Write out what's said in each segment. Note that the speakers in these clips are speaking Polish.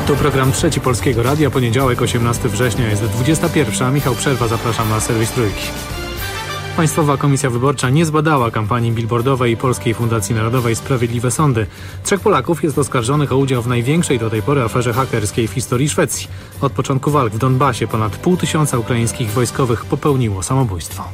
To program Trzeci Polskiego Radia, poniedziałek 18 września, jest 21. Michał Przerwa, zapraszam na serwis Trójki. Państwowa Komisja Wyborcza nie zbadała kampanii billboardowej i Polskiej Fundacji Narodowej Sprawiedliwe Sądy. 3 Polaków jest oskarżonych o udział w największej do tej pory aferze hakerskiej w historii Szwecji. Od początku walk w Donbasie ponad 500 ukraińskich wojskowych popełniło samobójstwo.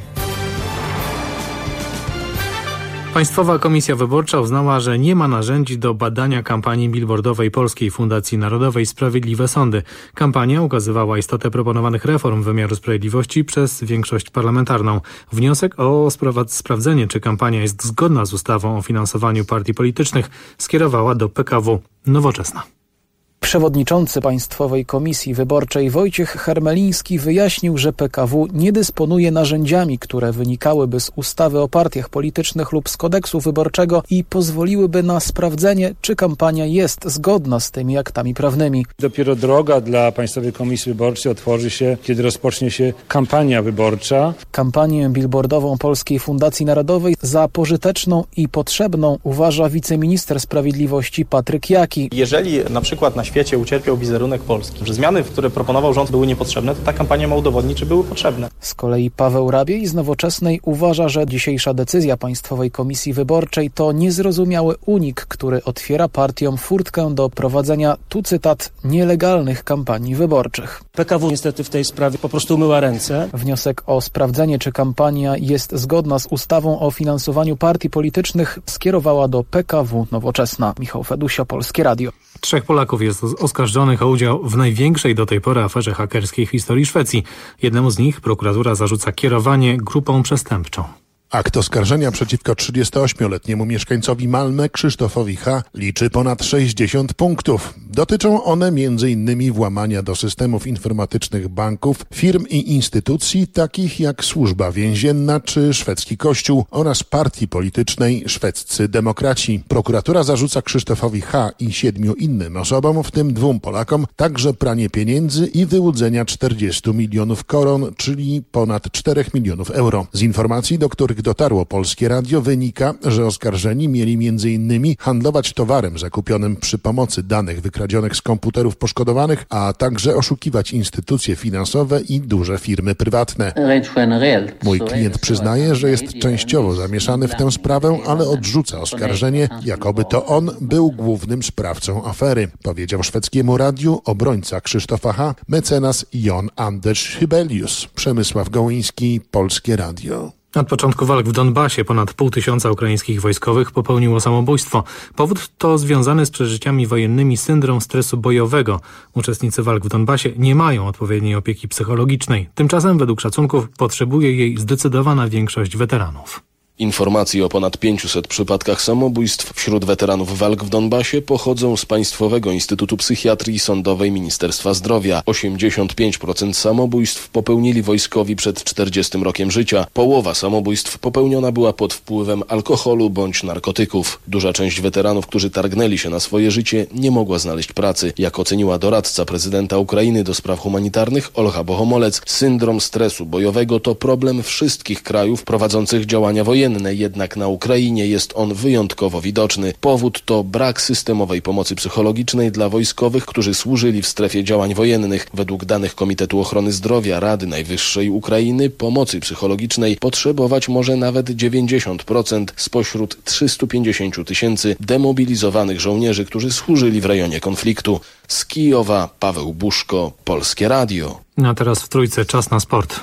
Państwowa Komisja Wyborcza uznała, że nie ma narzędzi do badania kampanii billboardowej Polskiej Fundacji Narodowej Sprawiedliwe Sądy. Kampania ukazywała istotę proponowanych reform wymiaru sprawiedliwości przez większość parlamentarną. Wniosek o sprawdzenie, czy kampania jest zgodna z ustawą o finansowaniu partii politycznych, skierowała do PKW Nowoczesna. Przewodniczący Państwowej Komisji Wyborczej Wojciech Hermeliński wyjaśnił, że PKW nie dysponuje narzędziami, które wynikałyby z ustawy o partiach politycznych lub z kodeksu wyborczego i pozwoliłyby na sprawdzenie, czy kampania jest zgodna z tymi aktami prawnymi. Dopiero droga dla Państwowej Komisji Wyborczej otworzy się, kiedy rozpocznie się kampania wyborcza. Kampanię billboardową Polskiej Fundacji Narodowej za pożyteczną i potrzebną uważa wiceminister sprawiedliwości Patryk Jaki. Jeżeli na przykład na świecie ucierpiał wizerunek Polski, że zmiany, które proponował rząd, były niepotrzebne, to ta kampania ma udowodnić, czy były potrzebne. Z kolei Paweł Rabiej z Nowoczesnej uważa, że dzisiejsza decyzja Państwowej Komisji Wyborczej to niezrozumiały unik, który otwiera partiom furtkę do prowadzenia, tu cytat, nielegalnych kampanii wyborczych. PKW niestety w tej sprawie po prostu umyła ręce. Wniosek o sprawdzenie, czy kampania jest zgodna z ustawą o finansowaniu partii politycznych, skierowała do PKW Nowoczesna. Michał Fedusio, Polskie Radio. 3 Polaków jest oskarżonych o udział w największej do tej pory aferze hakerskiej w historii Szwecji. Jednemu z nich prokuratura zarzuca kierowanie grupą przestępczą. Akt oskarżenia przeciwko 38-letniemu mieszkańcowi Malmö Krzysztofowi H. liczy ponad 60 punktów. Dotyczą one m.in. włamania do systemów informatycznych banków, firm i instytucji takich jak Służba Więzienna czy Szwedzki Kościół oraz partii politycznej Szwedzcy Demokraci. Prokuratura zarzuca Krzysztofowi H. i 7 innym osobom, w tym 2 Polakom, także pranie pieniędzy i wyłudzenia 40 milionów koron, czyli ponad 4 milionów euro. Z informacji, do których dotarło Polskie Radio, wynika, że oskarżeni mieli m.in. handlować towarem zakupionym przy pomocy danych wykradzionych z komputerów poszkodowanych, a także oszukiwać instytucje finansowe i duże firmy prywatne. Mój klient przyznaje, że jest częściowo zamieszany w tę sprawę, ale odrzuca oskarżenie, jakoby to on był głównym sprawcą afery, powiedział Szwedzkiemu Radiu obrońca Krzysztofa H., mecenas Jon Anders Hybelius. Przemysław Gołyński, Polskie Radio. Od początku walk w Donbasie ponad 500 ukraińskich wojskowych popełniło samobójstwo. Powód to związany z przeżyciami wojennymi syndrom stresu bojowego. Uczestnicy walk w Donbasie nie mają odpowiedniej opieki psychologicznej. Tymczasem według szacunków potrzebuje jej zdecydowana większość weteranów. Informacje o ponad 500 przypadkach samobójstw wśród weteranów walk w Donbasie pochodzą z Państwowego Instytutu Psychiatrii Sądowej Ministerstwa Zdrowia. 85% samobójstw popełnili wojskowi przed 40 rokiem życia. Połowa samobójstw popełniona była pod wpływem alkoholu bądź narkotyków. Duża część weteranów, którzy targnęli się na swoje życie, nie mogła znaleźć pracy. Jak oceniła doradca prezydenta Ukrainy do spraw humanitarnych Olga Bohomolec, syndrom stresu bojowego to problem wszystkich krajów prowadzących działania wojenne. Jednak na Ukrainie jest on wyjątkowo widoczny. Powód to brak systemowej pomocy psychologicznej dla wojskowych, którzy służyli w strefie działań wojennych. Według danych Komitetu Ochrony Zdrowia Rady Najwyższej Ukrainy pomocy psychologicznej potrzebować może nawet 90% spośród 350 000 demobilizowanych żołnierzy, którzy służyli w rejonie konfliktu. Z Kijowa Paweł Buszko, Polskie Radio. A teraz w Trójce czas na sport.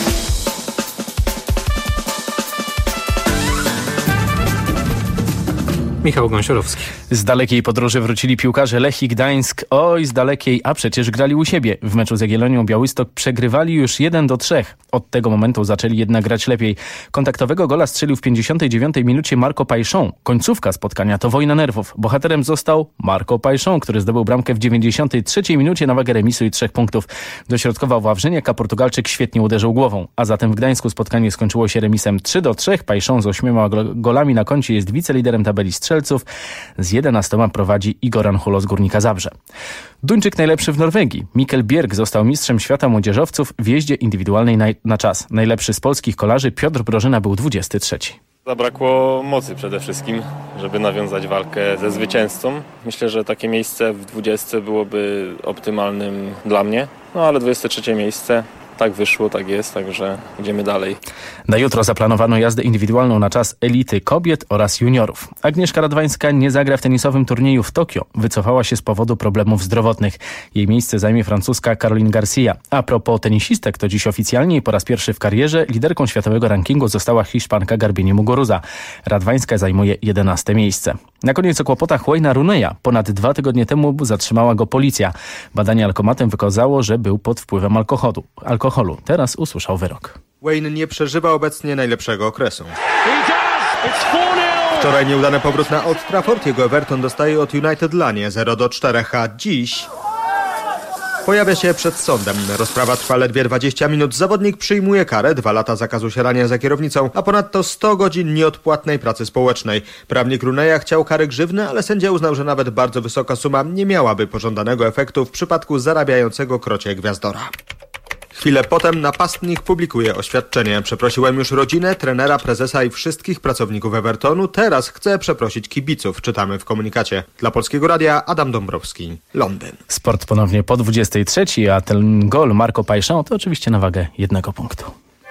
Michał Gąsiorowski. Z dalekiej podróży wrócili piłkarze Lechii Gdańsk. Oj, z dalekiej, a przecież grali u siebie. W meczu z Jagiellonią Białystok przegrywali już 1-3. Od tego momentu zaczęli jednak grać lepiej. Kontaktowego gola strzelił w 59 minucie Marco Pajszon. Końcówka spotkania to wojna nerwów. Bohaterem został Marco Pajszon, który zdobył bramkę w 93 minucie na wagę remisu i 3 punktów. Dośrodkował Wawrzyniak, a Portugalczyk świetnie uderzył głową. A zatem w Gdańsku spotkanie skończyło się remisem 3-3. Pajszon z 8 golami na koncie jest wiceliderem tabeli strzelców. Z 11 prowadzi Igor Anhulo z Górnika Zabrze. Duńczyk najlepszy w Norwegii. Mikkel Bjerg został mistrzem świata młodzieżowców w jeździe indywidualnej na czas. Najlepszy z polskich kolarzy Piotr Brożyna był 23. Zabrakło mocy przede wszystkim, żeby nawiązać walkę ze zwycięzcą. Myślę, że takie miejsce w 20 byłoby optymalnym dla mnie, ale 23 miejsce. Tak wyszło, tak jest, także idziemy dalej. Na jutro zaplanowano jazdę indywidualną na czas elity kobiet oraz juniorów. Agnieszka Radwańska nie zagra w tenisowym turnieju w Tokio. Wycofała się z powodu problemów zdrowotnych. Jej miejsce zajmie francuska Caroline Garcia. A propos tenisistek, to dziś oficjalnie i po raz pierwszy w karierze liderką światowego rankingu została Hiszpanka Garbiñe Muguruza. Radwańska zajmuje 11 miejsce. Na koniec o kłopotach Wayne'a Rooneya. Ponad 2 tygodnie temu zatrzymała go policja. Badanie alkomatem wykazało, że był pod wpływem alkoholu. Teraz usłyszał wyrok. Wayne nie przeżywa obecnie najlepszego okresu. Wczoraj nieudany powrót na Old Trafford. Jego Everton dostaje od United lanie 0-4, a dziś pojawia się przed sądem. Rozprawa trwa ledwie 20 minut. Zawodnik przyjmuje karę, 2 lata zakazu siadania za kierownicą, a ponadto 100 godzin nieodpłatnej pracy społecznej. Prawnik Rooneya chciał kary grzywny, ale sędzia uznał, że nawet bardzo wysoka suma nie miałaby pożądanego efektu w przypadku zarabiającego krocie gwiazdora. Chwilę potem napastnik publikuje oświadczenie. Przeprosiłem już rodzinę, trenera, prezesa i wszystkich pracowników Evertonu. Teraz chcę przeprosić kibiców, czytamy w komunikacie. Dla Polskiego Radia Adam Dąbrowski, Londyn. Sport ponownie po 23, a ten gol Marco Paixão to oczywiście na wagę 1 punktu.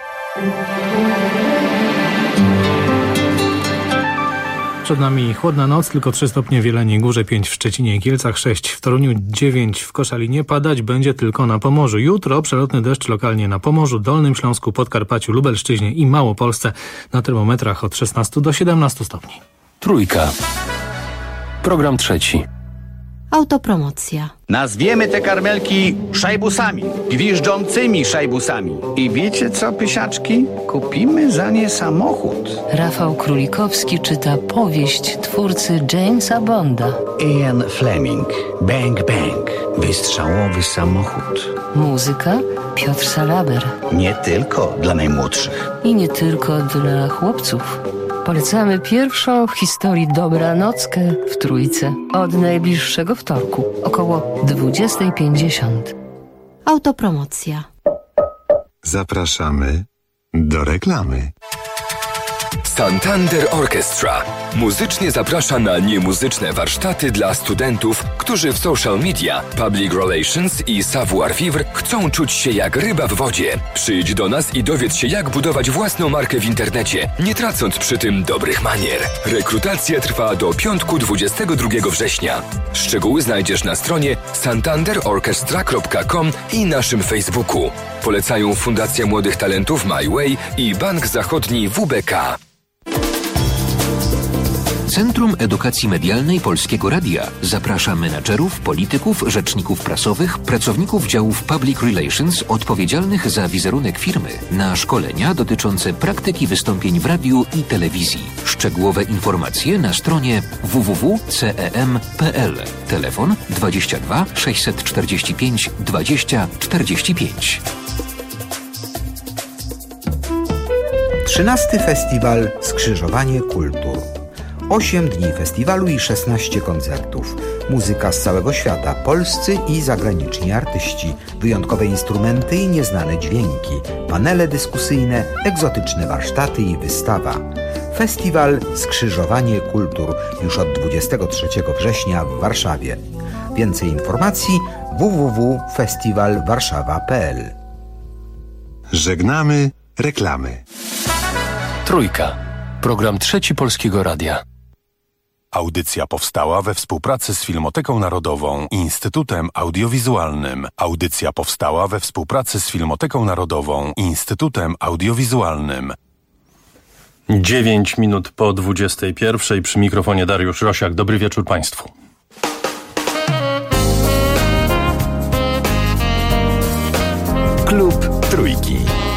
Przed nami chłodna noc, tylko 3 stopnie w Jeleniej Górze, 5 w Szczecinie i Kielcach, 6 w Toruniu, 9 w Koszalinie. Padać będzie tylko na Pomorzu. Jutro przelotny deszcz lokalnie na Pomorzu, Dolnym Śląsku, Podkarpaciu, Lubelszczyźnie i Małopolsce. Na termometrach od 16 do 17 stopni. Trójka. Program trzeci. Autopromocja. Nazwiemy te karmelki szajbusami, gwiżdżącymi szajbusami. I wiecie co, pysiaczki? Kupimy za nie samochód. Rafał Królikowski czyta powieść twórcy Jamesa Bonda. Ian Fleming. Bang Bang. Wystrzałowy samochód. Muzyka Piotr Salaber. Nie tylko dla najmłodszych. I nie tylko dla chłopców. Polecamy pierwszą w historii dobranockę w Trójce. Od najbliższego wtorku, około 20:50. Autopromocja. Zapraszamy do reklamy. Santander Orchestra muzycznie zaprasza na niemuzyczne warsztaty dla studentów, którzy w social media, public relations i savoir-vivre chcą czuć się jak ryba w wodzie. Przyjdź do nas i dowiedz się, jak budować własną markę w internecie, nie tracąc przy tym dobrych manier. Rekrutacja trwa do piątku 22 września. Szczegóły znajdziesz na stronie santanderorchestra.com i naszym Facebooku. Polecają Fundacja Młodych Talentów My Way i Bank Zachodni WBK. Centrum Edukacji Medialnej Polskiego Radia zaprasza menadżerów, polityków, rzeczników prasowych, pracowników działów Public Relations odpowiedzialnych za wizerunek firmy na szkolenia dotyczące praktyki wystąpień w radiu i telewizji. Szczegółowe informacje na stronie www.cem.pl. Telefon 22 645 20 45. 13. Festiwal Skrzyżowanie Kultur. 8 dni festiwalu i 16 koncertów. Muzyka z całego świata, polscy i zagraniczni artyści, wyjątkowe instrumenty i nieznane dźwięki, panele dyskusyjne, egzotyczne warsztaty i wystawa. Festiwal Skrzyżowanie Kultur już od 23 września w Warszawie. Więcej informacji www.festiwalwarszawa.pl. Żegnamy reklamy. Trójka. Program trzeci Polskiego Radia. Audycja powstała we współpracy z Filmoteką Narodową i Instytutem Audiowizualnym. Audycja powstała we współpracy z Filmoteką Narodową i Instytutem Audiowizualnym. 9 minut po 21. Przy mikrofonie Dariusz Rosiak. Dobry wieczór Państwu. Klub Trójki.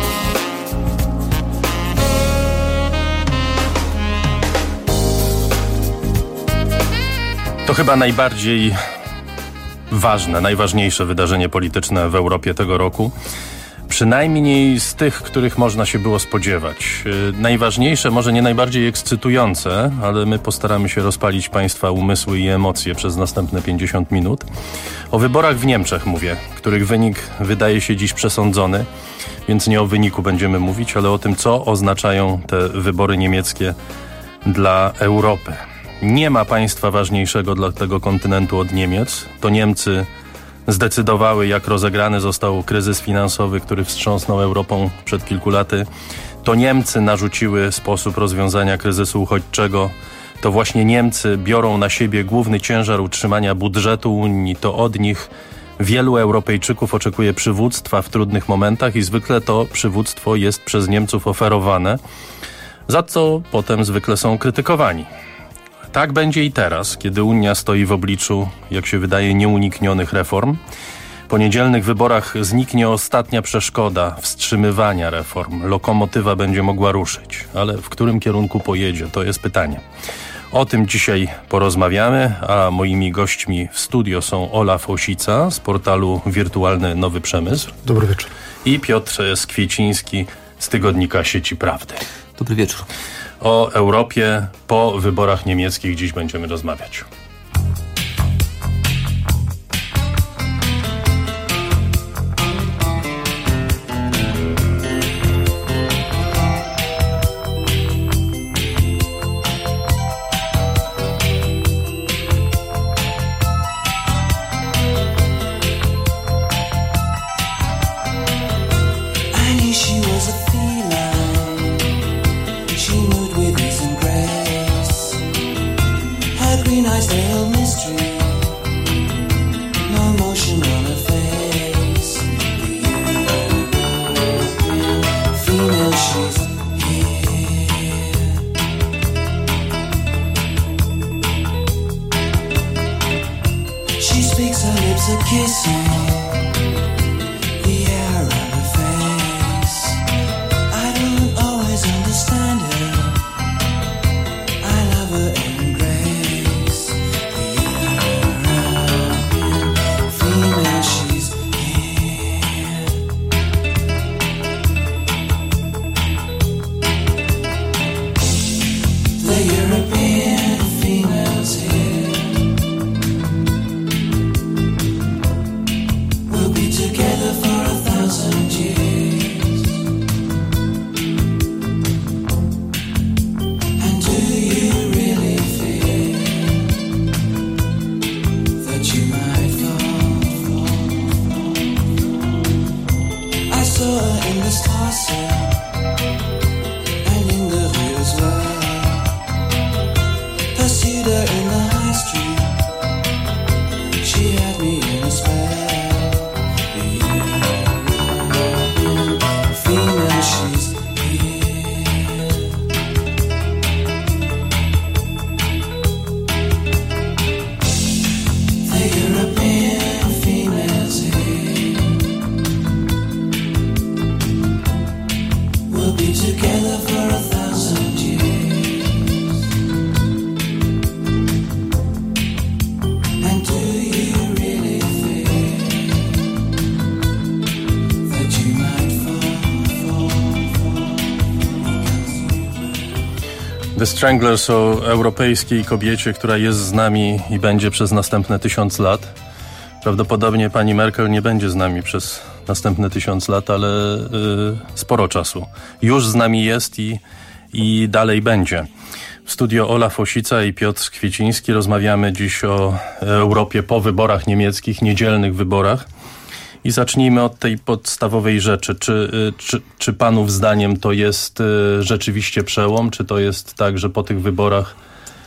To chyba najbardziej ważne, najważniejsze wydarzenie polityczne w Europie tego roku. Przynajmniej z tych, których można się było spodziewać. Najważniejsze, może nie najbardziej ekscytujące, ale my postaramy się rozpalić Państwa umysły i emocje przez następne 50 minut. O wyborach w Niemczech mówię, których wynik wydaje się dziś przesądzony, więc nie o wyniku będziemy mówić, ale o tym, co oznaczają te wybory niemieckie dla Europy. Nie ma państwa ważniejszego dla tego kontynentu od Niemiec. To Niemcy zdecydowały, jak rozegrany został kryzys finansowy, który wstrząsnął Europą przed kilku laty. To Niemcy narzuciły sposób rozwiązania kryzysu uchodźczego. To właśnie Niemcy biorą na siebie główny ciężar utrzymania budżetu Unii. To od nich wielu Europejczyków oczekuje przywództwa w trudnych momentach i zwykle to przywództwo jest przez Niemców oferowane, za co potem zwykle są krytykowani. Tak będzie i teraz, kiedy Unia stoi w obliczu, jak się wydaje, nieuniknionych reform. Po niedzielnych wyborach zniknie ostatnia przeszkoda wstrzymywania reform. Lokomotywa będzie mogła ruszyć, ale w którym kierunku pojedzie, to jest pytanie. O tym dzisiaj porozmawiamy, a moimi gośćmi w studio są Olaf Osica z portalu Wirtualny Nowy Przemysł. Dobry wieczór. I Piotr Skwieciński z tygodnika Sieci Prawdy. Dobry wieczór. O Europie po wyborach niemieckich dziś będziemy rozmawiać. The Stranglers o europejskiej kobiecie, która jest z nami i będzie przez następne 1000 lat. Prawdopodobnie pani Merkel nie będzie z nami przez następne 1000 lat, ale sporo czasu. Już z nami jest i dalej będzie. W studio Olaf Osica i Piotr Skwieciński rozmawiamy dziś o Europie po wyborach niemieckich, niedzielnych wyborach. I zacznijmy od tej podstawowej rzeczy. Czy panów zdaniem to jest rzeczywiście przełom? Czy to jest tak, że po tych wyborach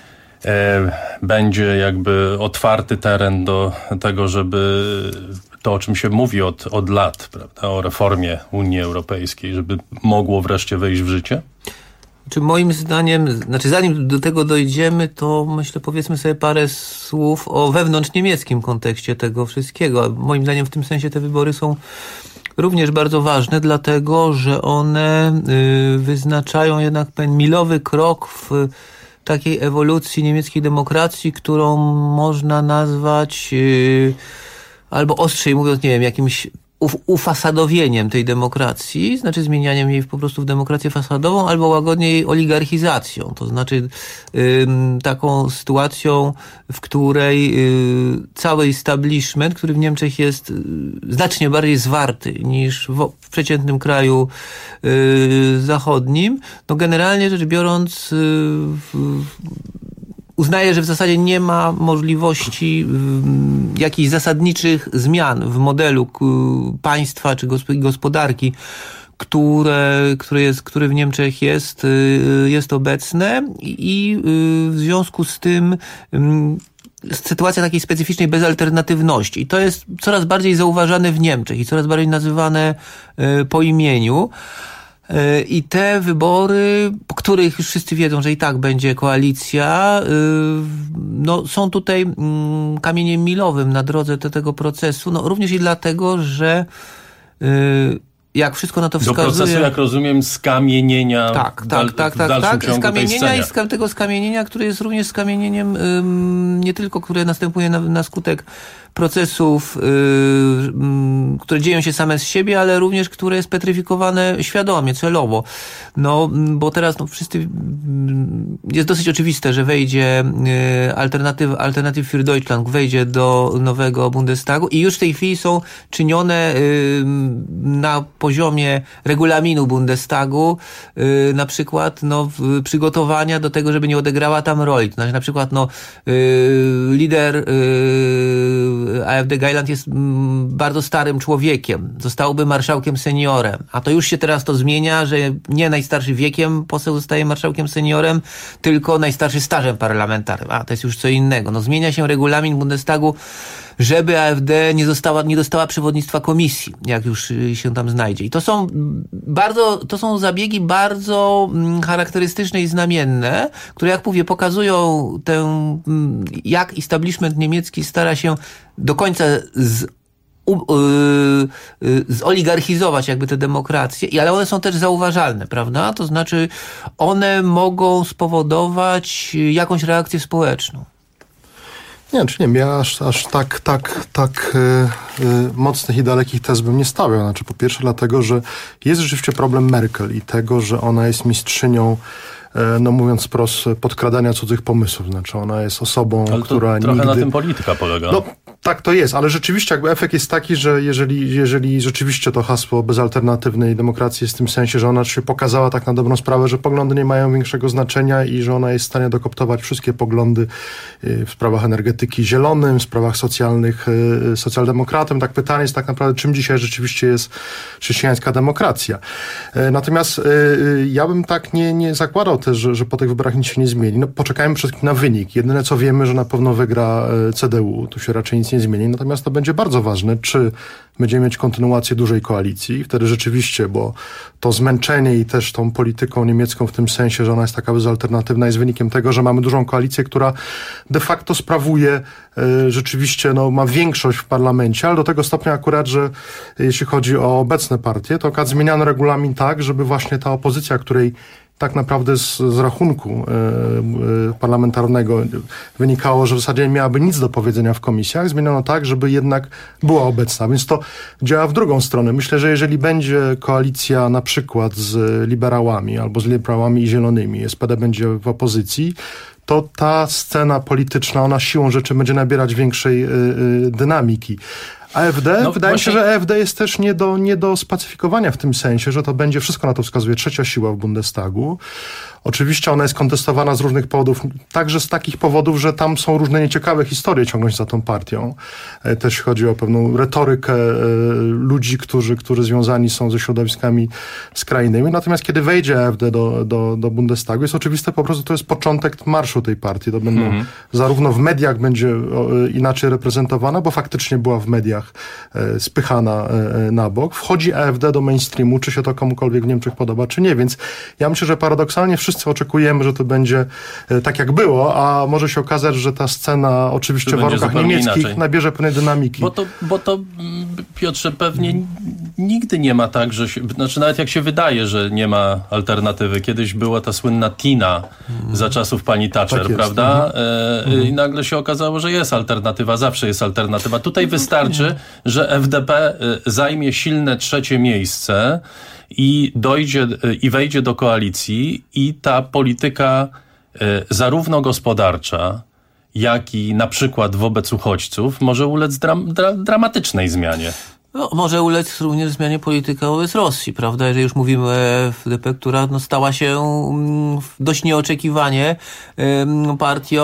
będzie jakby otwarty teren do tego, żeby to, o czym się mówi od lat, prawda, o reformie Unii Europejskiej, żeby mogło wreszcie wejść w życie? Moim zdaniem, zanim do tego dojdziemy, to myślę, powiedzmy sobie parę słów o wewnątrzniemieckim kontekście tego wszystkiego. Moim zdaniem w tym sensie te wybory są również bardzo ważne, dlatego że one wyznaczają jednak pewien milowy krok w takiej ewolucji niemieckiej demokracji, którą można nazwać albo ostrzej mówiąc, nie wiem, jakimś ufasadowieniem tej demokracji, znaczy zmienianiem jej po prostu w demokrację fasadową, albo łagodnie jej oligarchizacją, to znaczy taką sytuacją, w której cały establishment, który w Niemczech jest znacznie bardziej zwarty niż w przeciętnym kraju zachodnim, no generalnie rzecz biorąc uznaje, że w zasadzie nie ma możliwości jakichś zasadniczych zmian w modelu państwa czy gospodarki, które w Niemczech jest obecne i w związku z tym sytuacja takiej specyficznej bezalternatywności. I to jest coraz bardziej zauważane w Niemczech i coraz bardziej nazywane po imieniu. I te wybory, po których już wszyscy wiedzą, że i tak będzie koalicja, no, są tutaj kamieniem milowym na drodze do tego procesu, no, również i dlatego, że jak wszystko na to wskazuje... Do procesu, jak rozumiem, skamienienia tak, skamienienia i tego skamienienia, które jest również skamienieniem nie tylko, które następuje na skutek procesów, które dzieją się same z siebie, ale również, które jest petryfikowane świadomie, celowo. No, bo teraz wszyscy jest dosyć oczywiste, że wejdzie Alternative für Deutschland, wejdzie do nowego Bundestagu i już w tej chwili są czynione na poziomie regulaminu Bundestagu na przykład przygotowania do tego, żeby nie odegrała tam roli. To znaczy na przykład lider AfD Gauland jest bardzo starym człowiekiem. Zostałby marszałkiem seniorem. A to już się teraz to zmienia, że nie najstarszy wiekiem poseł zostaje marszałkiem seniorem, tylko najstarszy stażem parlamentarnym. A to jest już co innego. No, zmienia się regulamin Bundestagu, żeby AfD nie dostała przewodnictwa komisji, jak już się tam znajdzie. I to są zabiegi bardzo charakterystyczne i znamienne, które, jak mówię, pokazują jak establishment niemiecki stara się do końca zoligarchizować jakby tę demokrację, ale one są też zauważalne, prawda? To znaczy one mogą spowodować jakąś reakcję społeczną. Nie, czy nie, ja aż tak mocnych i dalekich tez bym nie stawiał. Znaczy, po pierwsze dlatego, że jest rzeczywiście problem Merkel i tego, że ona jest mistrzynią, no mówiąc wprost, podkradania cudzych pomysłów. Znaczy, ona jest osobą, która trochę nigdy... na tym polityka polega. No, tak to jest, ale rzeczywiście jakby efekt jest taki, że jeżeli rzeczywiście to hasło bezalternatywnej demokracji jest w tym sensie, że ona się pokazała tak na dobrą sprawę, że poglądy nie mają większego znaczenia i że ona jest w stanie dokoptować wszystkie poglądy w sprawach energetyki zielonym, w sprawach socjalnych socjaldemokratem. Tak pytanie jest tak naprawdę, czym dzisiaj rzeczywiście jest chrześcijańska demokracja. Natomiast ja bym tak nie zakładał też, że po tych wyborach nic się nie zmieni. No, poczekajmy przede wszystkim na wynik. Jedyne co wiemy, że na pewno wygra CDU. Tu się raczej nic nie zmieni. Natomiast to będzie bardzo ważne, czy będziemy mieć kontynuację dużej koalicji. Wtedy rzeczywiście, bo to zmęczenie i też tą polityką niemiecką w tym sensie, że ona jest taka bezalternatywna, jest wynikiem tego, że mamy dużą koalicję, która de facto sprawuje rzeczywiście, no, ma większość w parlamencie, ale do tego stopnia akurat, że jeśli chodzi o obecne partie, to akurat zmieniano regulamin tak, żeby właśnie ta opozycja, której tak naprawdę z rachunku parlamentarnego wynikało, że w zasadzie nie miałaby nic do powiedzenia w komisjach, zmieniono tak, żeby jednak była obecna. Więc to działa w drugą stronę. Myślę, że jeżeli będzie koalicja na przykład z liberałami albo z liberałami i zielonymi, SPD będzie w opozycji, to ta scena polityczna, ona siłą rzeczy będzie nabierać większej dynamiki. AfD? Wydaje mi się, że AfD jest też nie do spacyfikowania w tym sensie, że to będzie, wszystko na to wskazuje, trzecia siła w Bundestagu. Oczywiście ona jest kontestowana z różnych powodów, także z takich powodów, że tam są różne nieciekawe historie ciągnąć za tą partią. Też chodzi o pewną retorykę ludzi, którzy związani są ze środowiskami skrajnymi. Natomiast kiedy wejdzie AfD do Bundestagu, jest oczywiste po prostu, to jest początek marszu tej partii. To będą zarówno w mediach będzie inaczej reprezentowana, bo faktycznie była w mediach spychana na bok. Wchodzi AfD do mainstreamu, czy się to komukolwiek w Niemczech podoba, czy nie. Więc ja myślę, że paradoksalnie wszyscy oczekujemy, że to będzie tak jak było, a może się okazać, że ta scena oczywiście w warunkach niemieckich nabierze pewnej dynamiki. Bo to Piotrze, pewnie nigdy nie ma tak, że znaczy nawet jak się wydaje, że nie ma alternatywy. Kiedyś była ta słynna Tina za czasów pani Thatcher, tak prawda? I nagle się okazało, że jest alternatywa, zawsze jest alternatywa. Tutaj wystarczy, że FDP zajmie silne 3. miejsce i wejdzie do koalicji i ta polityka zarówno gospodarcza, jak i na przykład wobec uchodźców może ulec dramatycznej zmianie. No, może ulec również zmianie polityka wobec Rosji, prawda? Jeżeli już mówimy o FDP, która stała się dość nieoczekiwanie partią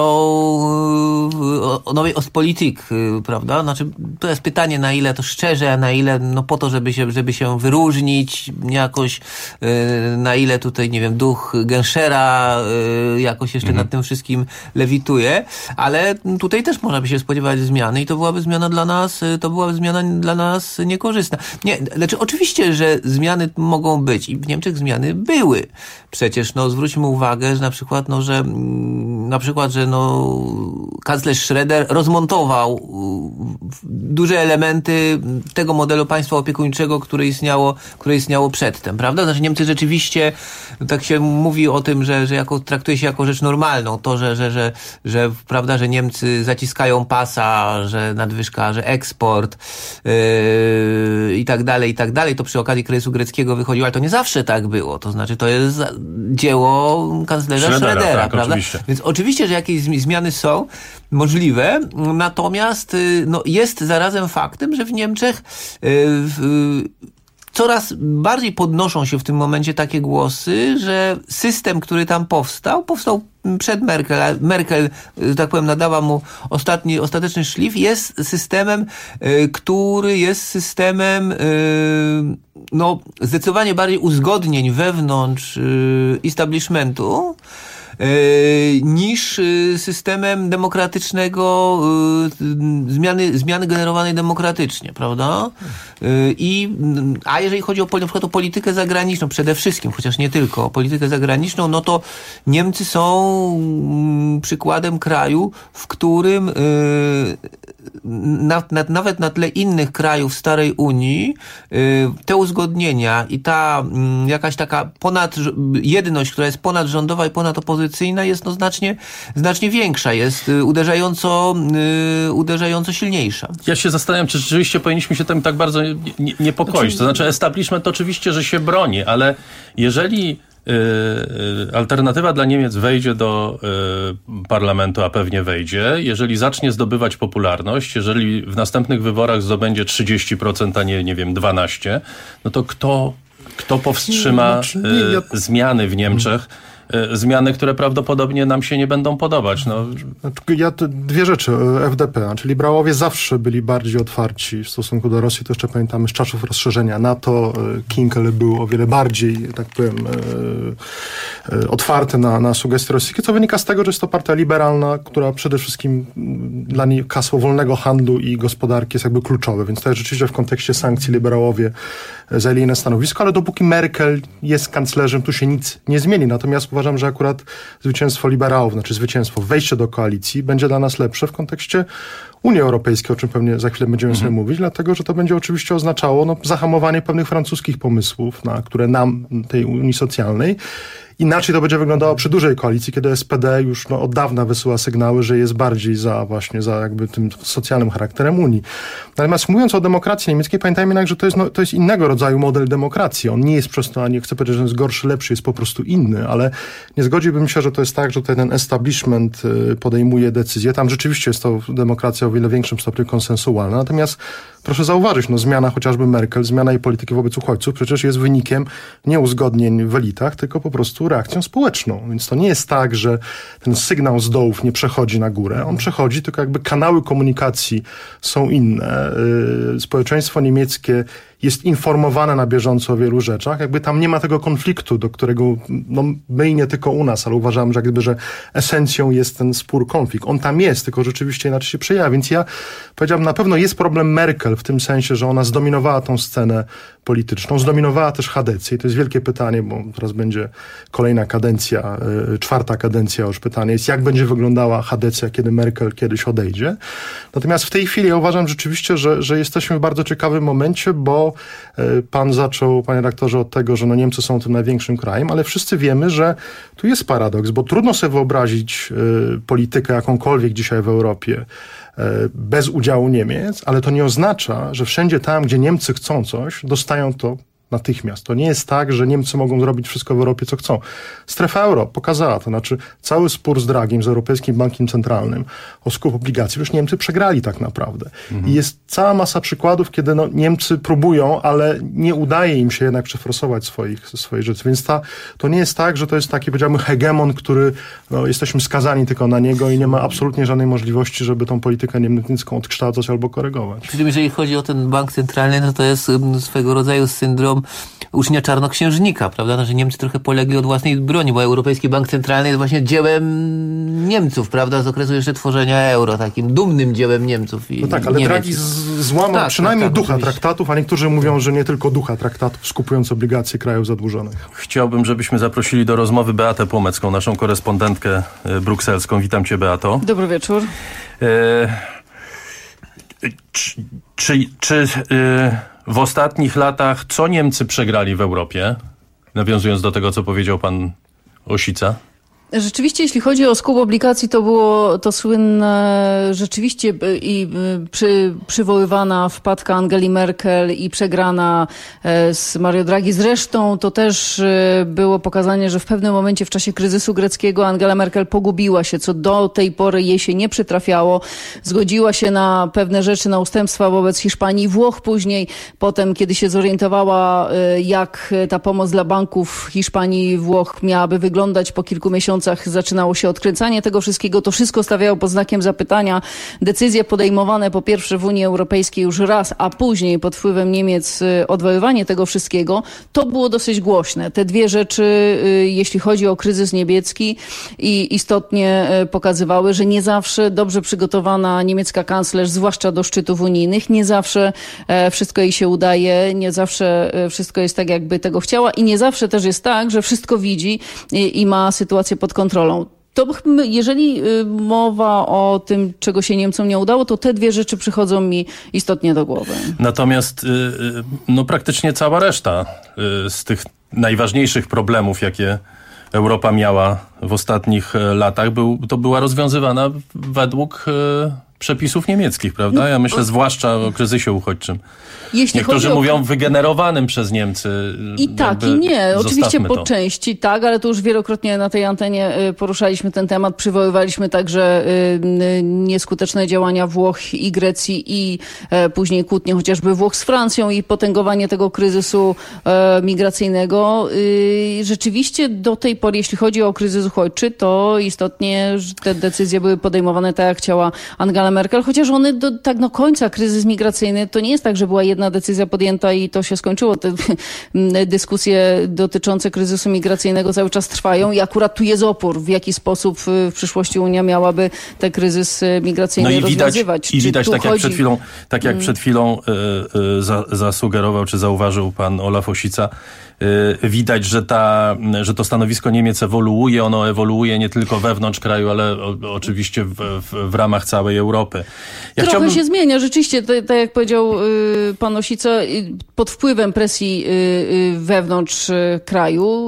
nowej Ostpolitik, prawda? Znaczy, to jest pytanie, na ile to szczerze, a na ile po to, żeby się wyróżnić jakoś, na ile tutaj, nie wiem, duch Genschera jakoś jeszcze nad tym wszystkim lewituje, ale tutaj też można by się spodziewać zmiany i to byłaby zmiana dla nas niekorzystna. Nie, znaczy oczywiście, że zmiany mogą być i w Niemczech zmiany były. Przecież zwróćmy uwagę, że na przykład, że kanclerz Schroeder rozmontował duże elementy tego modelu państwa opiekuńczego, które istniało przedtem, prawda? Znaczy Niemcy rzeczywiście, tak się mówi o tym, że traktuje się jako rzecz normalną, to, że prawda, że Niemcy zaciskają pasa, że nadwyżka, że eksport, i tak dalej, to przy okazji kryzysu greckiego wychodziło, ale to nie zawsze tak było. To znaczy, to jest dzieło kanclerza Schroedera, tak, prawda? Oczywiście. Więc oczywiście, że jakieś zmiany są możliwe, natomiast jest zarazem faktem, że w Niemczech coraz bardziej podnoszą się w tym momencie takie głosy, że system, który tam powstał przed Merkel, a Merkel, że tak powiem, nadała mu ostateczny szlif, jest systemem, który jest systemem zdecydowanie bardziej uzgodnień wewnątrz establishmentu, niż systemem demokratycznego, zmiany generowanej demokratycznie, prawda? A jeżeli chodzi na przykład o politykę zagraniczną, przede wszystkim, chociaż nie tylko, o politykę zagraniczną, to Niemcy są przykładem kraju, w którym nawet na tle innych krajów starej Unii te uzgodnienia i ta jakaś taka jedność, która jest ponadrządowa i ponadopozycyjna, jest znacznie większa, jest uderzająco silniejsza. Ja się zastanawiam, czy rzeczywiście powinniśmy się tym tak bardzo niepokoić. To znaczy establishment oczywiście, że się broni, ale jeżeli alternatywa dla Niemiec wejdzie do parlamentu, a pewnie wejdzie, jeżeli zacznie zdobywać popularność, jeżeli w następnych wyborach zdobędzie 30%, a nie wiem, 12%, to kto powstrzyma zmiany w Niemczech? Zmiany, które prawdopodobnie nam się nie będą podobać. Dwie rzeczy. FDP, czyli liberałowie zawsze byli bardziej otwarci w stosunku do Rosji. To jeszcze pamiętamy z czasów rozszerzenia NATO. Kinkel był o wiele bardziej, tak powiem, otwarty na sugestie rosyjskie, co wynika z tego, że jest to partia liberalna, która przede wszystkim dla niej hasło wolnego handlu i gospodarki jest jakby kluczowe. Więc to jest rzeczywiście w kontekście sankcji liberałowie zajęli inne stanowisko, ale dopóki Merkel jest kanclerzem, tu się nic nie zmieni. Natomiast uważam, że akurat zwycięstwo liberałów, wejście do koalicji będzie dla nas lepsze w kontekście Unii Europejskiej, o czym pewnie za chwilę będziemy sobie mówić, dlatego, że to będzie oczywiście oznaczało zahamowanie pewnych francuskich pomysłów, które nam, tej Unii Socjalnej. Inaczej to będzie wyglądało przy dużej koalicji, kiedy SPD już od dawna wysyła sygnały, że jest bardziej za jakby tym socjalnym charakterem Unii. Natomiast mówiąc o demokracji niemieckiej, pamiętajmy jednak, że to jest innego rodzaju model demokracji. On nie jest przez to, nie chcę powiedzieć, że jest gorszy, lepszy, jest po prostu inny, ale nie zgodziłbym się, że to jest tak, że tutaj ten establishment podejmuje decyzje. Tam rzeczywiście jest to demokracja o wiele większym stopniu konsensualna. Natomiast proszę zauważyć, zmiana chociażby Merkel, zmiana jej polityki wobec uchodźców przecież jest wynikiem nie uzgodnień w elitach, tylko po prostu reakcją społeczną. Więc to nie jest tak, że ten sygnał z dołów nie przechodzi na górę. On przechodzi, tylko jakby kanały komunikacji są inne. Społeczeństwo niemieckie jest informowane na bieżąco o wielu rzeczach. Jakby tam nie ma tego konfliktu, do którego my i nie tylko u nas, ale uważam, że esencją jest ten spór, konflikt. On tam jest, tylko rzeczywiście inaczej się przejawia. Więc ja powiedziałbym, na pewno jest problem Merkel w tym sensie, że ona zdominowała tą scenę polityczną, zdominowała też Chadecję. I to jest wielkie pytanie, bo teraz będzie kolejna kadencja, 4. kadencja już. Pytanie jest, jak będzie wyglądała Chadecja, kiedy Merkel kiedyś odejdzie. Natomiast w tej chwili ja uważam rzeczywiście, że jesteśmy w bardzo ciekawym momencie, bo Pan zaczął, panie redaktorze, od tego, że Niemcy są tym największym krajem, ale wszyscy wiemy, że tu jest paradoks, bo trudno sobie wyobrazić politykę jakąkolwiek dzisiaj w Europie bez udziału Niemiec, ale to nie oznacza, że wszędzie tam, gdzie Niemcy chcą coś, dostają to natychmiast. To nie jest tak, że Niemcy mogą zrobić wszystko w Europie, co chcą. Strefa euro pokazała to, znaczy cały spór z Dragim, z Europejskim Bankiem Centralnym o skup obligacji, już Niemcy przegrali tak naprawdę. I jest cała masa przykładów, kiedy Niemcy próbują, ale nie udaje im się jednak przeforsować swoich rzeczy. Więc to nie jest tak, że to jest taki, powiedziałbym, hegemon, który jesteśmy skazani tylko na niego i nie ma absolutnie żadnej możliwości, żeby tą politykę niemiecką odkształcać albo korygować. Przy tym, jeżeli chodzi o ten bank centralny, no to jest swego rodzaju syndrom ucznia czarnoksiężnika, prawda? Że Niemcy trochę polegli od własnej broni, bo Europejski Bank Centralny jest właśnie dziełem Niemców, prawda? Z okresu jeszcze tworzenia euro, takim dumnym dziełem Niemców. No tak, ale Draghi złamał przynajmniej ducha traktatów, a niektórzy mówią, że nie tylko ducha traktatów, skupując obligacje krajów zadłużonych. Chciałbym, żebyśmy zaprosili do rozmowy Beatę Płomecką, naszą korespondentkę brukselską. Witam cię, Beato. Dobry wieczór. Czy w ostatnich latach co Niemcy przegrali w Europie? Nawiązując do tego, co powiedział pan Osica. Rzeczywiście, jeśli chodzi o skup obligacji, to było to słynne rzeczywiście i przywoływana wpadka Angeli Merkel i przegrana z Mario Draghi. Zresztą to też było pokazanie, że w pewnym momencie w czasie kryzysu greckiego Angela Merkel pogubiła się, co do tej pory jej się nie przytrafiało. Zgodziła się na pewne rzeczy, na ustępstwa wobec Hiszpanii i Włoch później. Potem, kiedy się zorientowała, jak ta pomoc dla banków Hiszpanii i Włoch miałaby wyglądać po kilku miesiącach, zaczynało się odkręcanie tego wszystkiego. To wszystko stawiało pod znakiem zapytania. Decyzje podejmowane po pierwsze w Unii Europejskiej już raz, a później pod wpływem Niemiec odwoływanie tego wszystkiego, to było dosyć głośne. Te dwie rzeczy, jeśli chodzi o kryzys niemiecki, i istotnie pokazywały, że nie zawsze dobrze przygotowana niemiecka kanclerz, zwłaszcza do szczytów unijnych, nie zawsze wszystko jej się udaje, nie zawsze wszystko jest tak, jakby tego chciała i nie zawsze też jest tak, że wszystko widzi i ma sytuację pod kontrolą. To jeżeli mowa o tym, czego się Niemcom nie udało, to te dwie rzeczy przychodzą mi istotnie do głowy. Natomiast praktycznie cała reszta z tych najważniejszych problemów, jakie Europa miała w ostatnich latach, była rozwiązywana według przepisów niemieckich, prawda? Ja myślę zwłaszcza o kryzysie uchodźczym. Niektórzy mówią wygenerowanym przez Niemcy. I tak, i nie. Oczywiście po części tak, ale to już wielokrotnie na tej antenie poruszaliśmy ten temat. Przywoływaliśmy także nieskuteczne działania Włoch i Grecji i później kłótnie chociażby Włoch z Francją i potęgowanie tego kryzysu migracyjnego. Rzeczywiście do tej pory, jeśli chodzi o kryzys uchodźczy, to istotnie te decyzje były podejmowane tak, jak chciała Angela Merkel, chociaż one tak do końca, kryzys migracyjny, to nie jest tak, że była jedna decyzja podjęta i to się skończyło. Te dyskusje dotyczące kryzysu migracyjnego cały czas trwają i akurat tu jest opór, w jaki sposób w przyszłości Unia miałaby ten kryzys migracyjny rozwiązywać. I widać, tak jak przed chwilą zasugerował, czy zauważył pan Olaf Osica, widać, że to stanowisko Niemiec ewoluuje. Ono ewoluuje nie tylko wewnątrz kraju, ale oczywiście w ramach całej Europy. Trochę się zmienia. Rzeczywiście, tak jak powiedział pan Osica, pod wpływem presji wewnątrz kraju,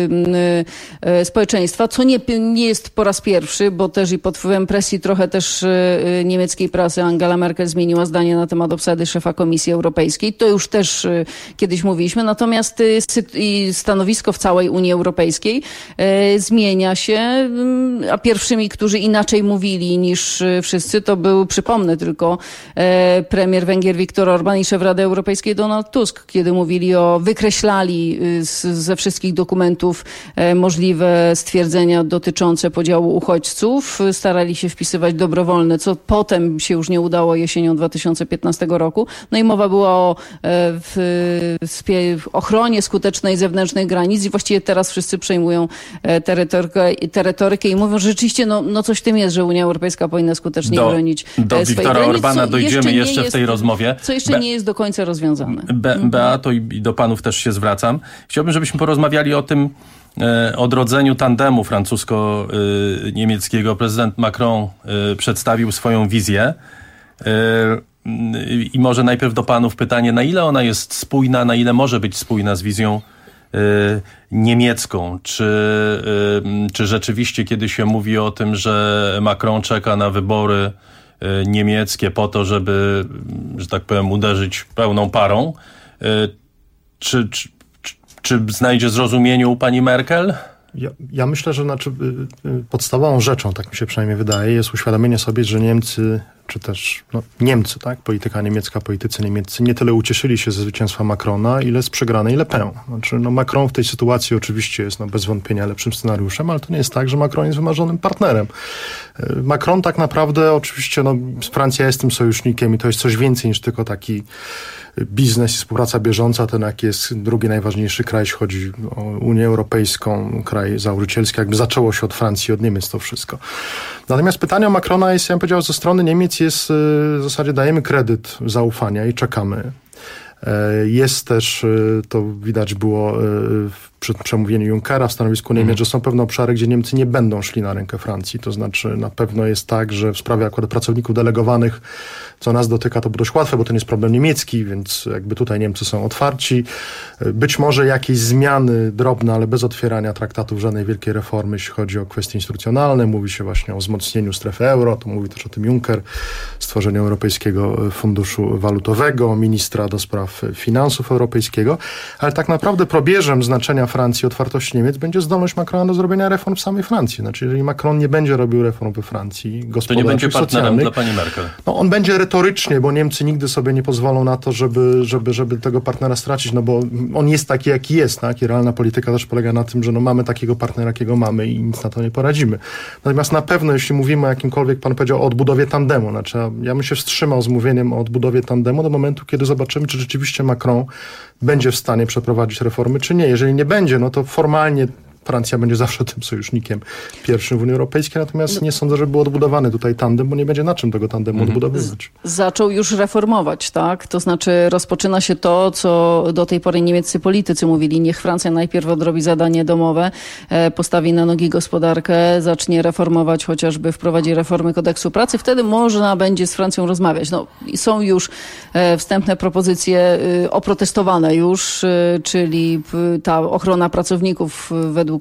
społeczeństwa, co nie jest po raz pierwszy, bo też i pod wpływem presji trochę też niemieckiej prasy Angela Merkel zmieniła zdanie na temat obsady szefa Komisji Europejskiej. To już też kiedyś mówiliśmy. Natomiast i stanowisko w całej Unii Europejskiej zmienia się, a pierwszymi, którzy inaczej mówili niż wszyscy, to był, przypomnę tylko, premier Węgier Viktor Orban i szef Rady Europejskiej Donald Tusk, kiedy wykreślali ze wszystkich dokumentów możliwe stwierdzenia dotyczące podziału uchodźców, starali się wpisywać dobrowolne, co potem się już nie udało jesienią 2015 roku. No i mowa była o ochronie skutecznej zewnętrznych granic i właściwie teraz wszyscy przejmują tę retorykę i mówią, że rzeczywiście coś w tym jest, że Unia Europejska powinna skutecznie bronić do Wiktora granic, Orbana dojdziemy jeszcze w tej rozmowie. Co jeszcze nie jest do końca rozwiązane. Beato, i do panów też się zwracam. Chciałbym, żebyśmy porozmawiali o tym odrodzeniu tandemu francusko-niemieckiego. Prezydent Macron przedstawił swoją wizję. I może najpierw do panów pytanie, na ile ona jest spójna, na ile może być spójna z wizją niemiecką? Czy rzeczywiście, kiedy się mówi o tym, że Macron czeka na wybory niemieckie po to, żeby, że tak powiem, uderzyć pełną parą, czy znajdzie zrozumienie u pani Merkel? Ja myślę, że podstawową rzeczą, tak mi się przynajmniej wydaje, jest uświadomienie sobie, że Niemcy, czy też Niemcy, tak, polityka niemiecka, politycy niemieccy nie tyle ucieszyli się ze zwycięstwa Macrona, ile z przegranej Le Pen. Macron w tej sytuacji oczywiście jest bez wątpienia lepszym scenariuszem, ale to nie jest tak, że Macron jest wymarzonym partnerem. Macron tak naprawdę, oczywiście, Francja jest tym sojusznikiem i to jest coś więcej niż tylko taki biznes i współpraca bieżąca, ten jak jest drugi najważniejszy kraj, jeśli chodzi o Unię Europejską, kraj założycielski, jakby zaczęło się od Francji, od Niemiec to wszystko. Natomiast pytanie o Macrona jest, ja bym powiedział, ze strony Niemiec jest w zasadzie dajemy kredyt zaufania i czekamy. Jest też, to widać było przy przemówieniu Junckera w stanowisku Niemiec, że są pewne obszary, gdzie Niemcy nie będą szli na rękę Francji. To znaczy na pewno jest tak, że w sprawie akurat pracowników delegowanych, co nas dotyka, to było dość łatwe, bo to nie jest problem niemiecki, więc jakby tutaj Niemcy są otwarci. Być może jakieś zmiany drobne, ale bez otwierania traktatów, żadnej wielkiej reformy, jeśli chodzi o kwestie instytucjonalne. Mówi się właśnie o wzmocnieniu strefy euro, to mówi też o tym Juncker, stworzeniu Europejskiego Funduszu Walutowego, ministra do spraw finansów europejskiego, ale tak naprawdę probierzem znaczenia Francji, otwartości Niemiec będzie zdolność Macrona do zrobienia reform w samej Francji. Znaczy, jeżeli Macron nie będzie robił reform we Francji gospodarczych, to nie będzie partnerem dla pani Merkel. On będzie retorycznie, bo Niemcy nigdy sobie nie pozwolą na to, żeby tego partnera stracić, bo on jest taki, jaki jest, tak? I realna polityka też polega na tym, że mamy takiego partnera, jakiego mamy i nic na to nie poradzimy. Natomiast na pewno, jeśli mówimy o jakimkolwiek, pan powiedział, o odbudowie tandemu, znaczy ja bym się wstrzymał z mówieniem o odbudowie tandemu do momentu, kiedy zobaczymy, czy rzeczywiście Macron będzie w stanie przeprowadzić reformy, czy nie. Jeżeli nie będzie, to formalnie Francja będzie zawsze tym sojusznikiem pierwszym w Unii Europejskiej, natomiast nie sądzę, że był odbudowany tutaj tandem, bo nie będzie na czym tego tandemu odbudowywać. Zaczął już reformować, tak? To znaczy rozpoczyna się to, co do tej pory niemieccy politycy mówili. Niech Francja najpierw odrobi zadanie domowe, postawi na nogi gospodarkę, zacznie reformować, chociażby wprowadzi reformy kodeksu pracy. Wtedy można będzie z Francją rozmawiać. Są już wstępne propozycje oprotestowane już, czyli ta ochrona pracowników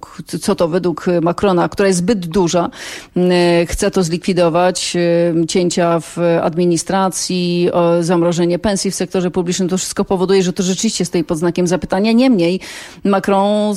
według Macrona, która jest zbyt duża, chce to zlikwidować, cięcia w administracji, zamrożenie pensji w sektorze publicznym, to wszystko powoduje, że to rzeczywiście stoi pod znakiem zapytania. Niemniej Macron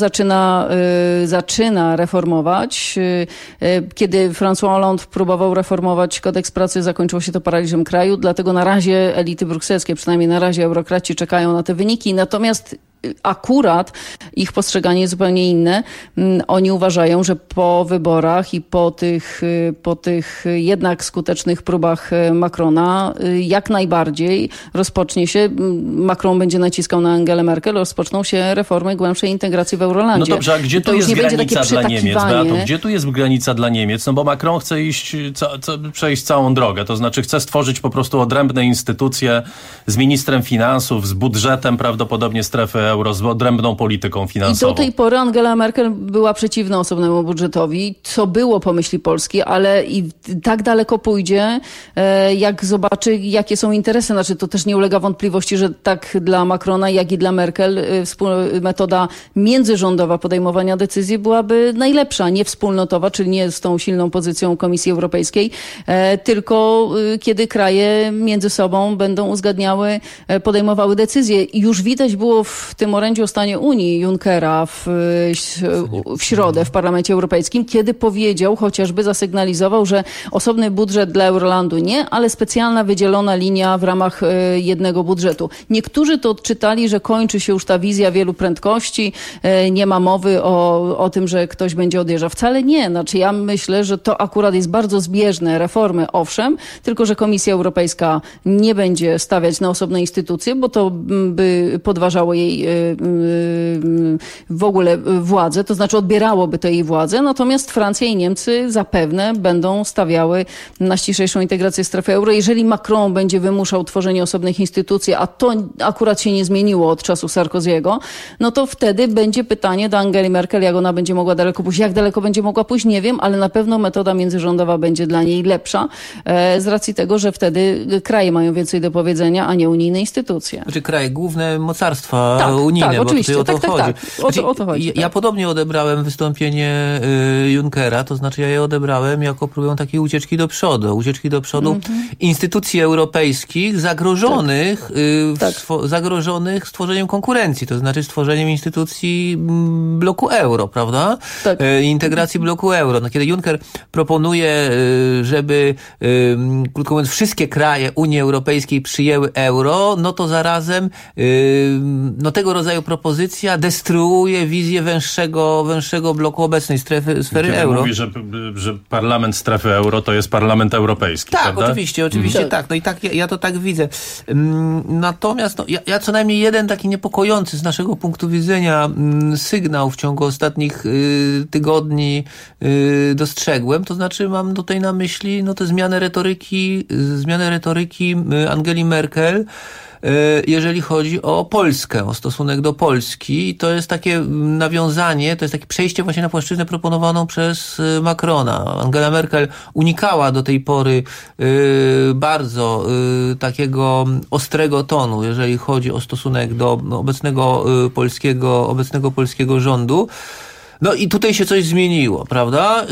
zaczyna reformować. Kiedy François Hollande próbował reformować kodeks pracy, zakończyło się to paraliżem kraju, dlatego na razie elity brukselskie, przynajmniej na razie eurokraci czekają na te wyniki, natomiast akurat ich postrzeganie jest zupełnie inne. Oni uważają, że po wyborach i po tych jednak skutecznych próbach Macrona jak najbardziej rozpocznie się, Macron będzie naciskał na Angelę Merkel, rozpoczną się reformy głębszej integracji w Eurolandzie. No dobrze, a gdzie tu jest granica dla Niemiec, Beato? Gdzie tu jest granica dla Niemiec? Bo Macron chce przejść całą drogę, to znaczy chce stworzyć po prostu odrębne instytucje z ministrem finansów, z budżetem prawdopodobnie strefy euro, z odrębną polityką finansową. I do tej pory Angela Merkel była przeciwna osobnemu budżetowi, co było po myśli Polski, ale i tak daleko pójdzie, jak zobaczy, jakie są interesy. Znaczy, to też nie ulega wątpliwości, że tak dla Macrona, jak i dla Merkel metoda międzyrządowa podejmowania decyzji byłaby najlepsza, nie wspólnotowa, czyli nie z tą silną pozycją Komisji Europejskiej, tylko kiedy kraje między sobą będą uzgadniały, podejmowały decyzje. I już widać było w tym orędziu o stanie Unii Junckera w środę w Parlamencie Europejskim, kiedy powiedział, chociażby zasygnalizował, że osobny budżet dla Eurolandu nie, ale specjalna wydzielona linia w ramach jednego budżetu. Niektórzy to odczytali, że kończy się już ta wizja wielu prędkości, nie ma mowy o tym, że ktoś będzie odjeżdżał. Wcale nie. Znaczy ja myślę, że to akurat jest bardzo zbieżne. Reformy owszem, tylko że Komisja Europejska nie będzie stawiać na osobne instytucje, bo to by podważało jej w ogóle władzę, to znaczy odbierałoby to jej władzę, natomiast Francja i Niemcy zapewne będą stawiały na ściślejszą integrację strefy euro. Jeżeli Macron będzie wymuszał tworzenie osobnych instytucji, a to akurat się nie zmieniło od czasu Sarkoziego, no to wtedy będzie pytanie do Angeli Merkel, jak ona będzie mogła daleko pójść. Jak daleko będzie mogła pójść, nie wiem, ale na pewno metoda międzyrządowa będzie dla niej lepsza z racji tego, że wtedy kraje mają więcej do powiedzenia, a nie unijne instytucje. Znaczy kraje, główne mocarstwa unijne, tak, bo oczywiście. tutaj o to chodzi. Znaczy, o to chodzi. Ja podobnie odebrałem wystąpienie Junckera, to znaczy ja je odebrałem jako próbę takiej ucieczki do przodu instytucji europejskich zagrożonych, zagrożonych stworzeniem konkurencji, to znaczy stworzeniem instytucji bloku euro, prawda? Tak. Integracji bloku euro. No, kiedy Juncker proponuje, żeby, krótko mówiąc, wszystkie kraje Unii Europejskiej przyjęły euro, no to zarazem tego rodzaju propozycja destruuje wizję węższego bloku obecnej sfery euro. Mówi, że parlament strefy euro to jest parlament europejski, tak, prawda? Oczywiście tak. No i tak ja to tak widzę. Natomiast ja co najmniej jeden taki niepokojący z naszego punktu widzenia sygnał w ciągu ostatnich tygodni dostrzegłem, to znaczy mam tutaj na myśli te zmianę retoryki Angeli Merkel, jeżeli chodzi o Polskę, o stosunek do Polski. I to jest takie nawiązanie, to jest takie przejście właśnie na płaszczyznę proponowaną przez Macrona. Angela Merkel unikała do tej pory bardzo takiego ostrego tonu, jeżeli chodzi o stosunek do obecnego polskiego rządu. No i tutaj się coś zmieniło, prawda?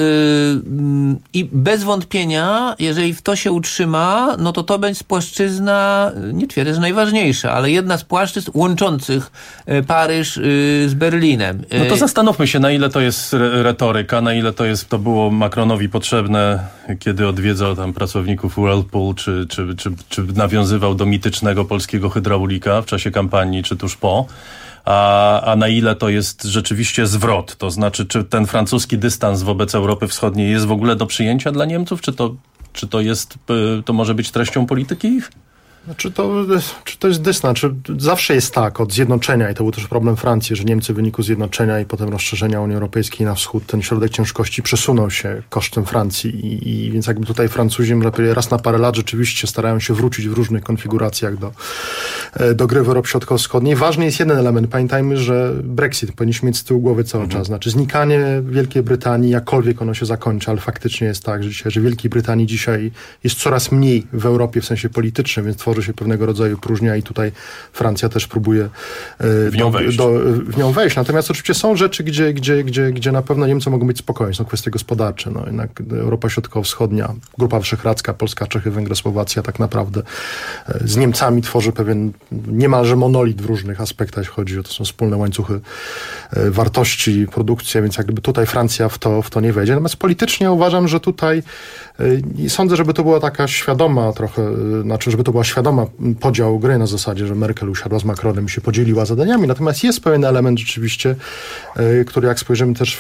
I bez wątpienia, jeżeli w to się utrzyma, no to będzie płaszczyzna, nie twierdzę, że najważniejsza, ale jedna z płaszczyzn łączących Paryż z Berlinem. No to zastanówmy się, na ile to jest retoryka, na ile to było Macronowi potrzebne, kiedy odwiedzał tam pracowników Whirlpool, czy nawiązywał do mitycznego polskiego hydraulika w czasie kampanii, czy tuż po. A na ile to jest rzeczywiście zwrot? To znaczy, czy ten francuski dystans wobec Europy Wschodniej jest w ogóle do przyjęcia dla Niemców? Czy to może być treścią polityki ich? Czy to jest dystans? Czy zawsze jest tak od zjednoczenia, i to był też problem Francji, że Niemcy w wyniku zjednoczenia i potem rozszerzenia Unii Europejskiej na wschód, ten środek ciężkości przesunął się kosztem Francji i więc jakby tutaj Francuzi raz na parę lat rzeczywiście starają się wrócić w różnych konfiguracjach do gry w Europie Środkowo-Wschodniej. Ważny jest jeden element. Pamiętajmy, że Brexit powinniśmy mieć z tyłu głowy cały czas. Znaczy znikanie Wielkiej Brytanii, jakkolwiek ono się zakończy, ale faktycznie jest tak, że Wielkiej Brytanii dzisiaj jest coraz mniej w Europie w sensie politycznym, więc tworzy się pewnego rodzaju próżnia i tutaj Francja też próbuje w nią wejść. Natomiast oczywiście są rzeczy, gdzie na pewno Niemcy mogą być spokojni. Są kwestie gospodarcze. No, jednak Europa Środkowo-Wschodnia, Grupa Wyszehradzka, Polska, Czechy, Węgry, Słowacja tak naprawdę z Niemcami tworzy pewien niemalże monolit w różnych aspektach, jeśli chodzi o to są wspólne łańcuchy wartości, produkcja, więc jakby tutaj Francja w to nie wejdzie. Natomiast politycznie uważam, że tutaj sądzę, żeby to była taka świadoma trochę, znaczy żeby to była świadoma podział gry na zasadzie, że Merkel usiadła z Macronem i się podzieliła zadaniami. Natomiast jest pewien element rzeczywiście, który jak spojrzymy też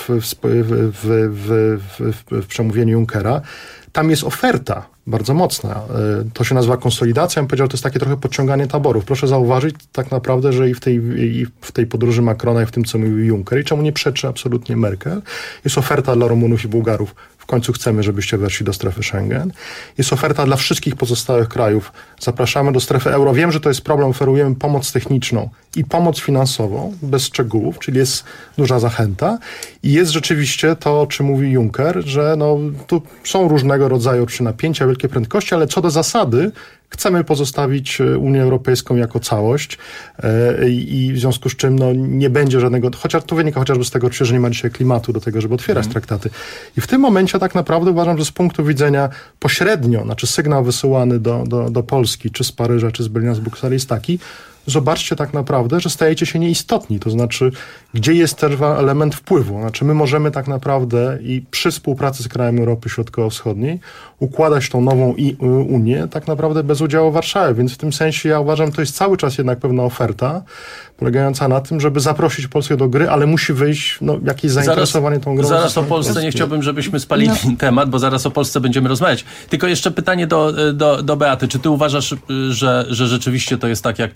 w przemówieniu Junckera, tam jest oferta bardzo mocna. To się nazywa konsolidacja. Ja bym powiedział, że to jest takie trochę podciąganie taborów. Proszę zauważyć tak naprawdę, że i w tej podróży Macrona, i w tym, co mówił Juncker, i czemu nie przeczy absolutnie Merkel, jest oferta dla Rumunów i Bułgarów. W końcu chcemy, żebyście weszli do strefy Schengen. Jest oferta dla wszystkich pozostałych krajów. Zapraszamy do strefy euro. Wiem, że to jest problem. Oferujemy pomoc techniczną i pomoc finansową, bez szczegółów, czyli jest duża zachęta. I jest rzeczywiście to, o czym mówi Juncker, że tu są różnego rodzaju napięcia, wielkie prędkości, ale co do zasady chcemy pozostawić Unię Europejską jako całość i w związku z czym nie będzie żadnego, chociaż to wynika chociażby z tego, że nie ma dzisiaj klimatu do tego, żeby otwierać traktaty. I w tym momencie tak naprawdę uważam, że z punktu widzenia pośrednio, znaczy sygnał wysyłany do Polski, czy z Paryża, czy z Berlina, z Brukseli jest taki, zobaczcie tak naprawdę, że stajecie się nieistotni. To znaczy, gdzie jest też element wpływu. Znaczy, my możemy tak naprawdę i przy współpracy z krajami Europy Środkowo-Wschodniej układać tą nową Unię tak naprawdę bez udziału Warszawy. Więc w tym sensie ja uważam, to jest cały czas jednak pewna oferta polegająca na tym, żeby zaprosić Polskę do gry, ale musi wyjść jakieś zainteresowanie tą grą. Zaraz o Polsce nie chciałbym, żebyśmy spalili ten temat, bo zaraz o Polsce będziemy rozmawiać. Tylko jeszcze pytanie do Beaty. Czy ty uważasz, że rzeczywiście to jest tak, jak niektórzy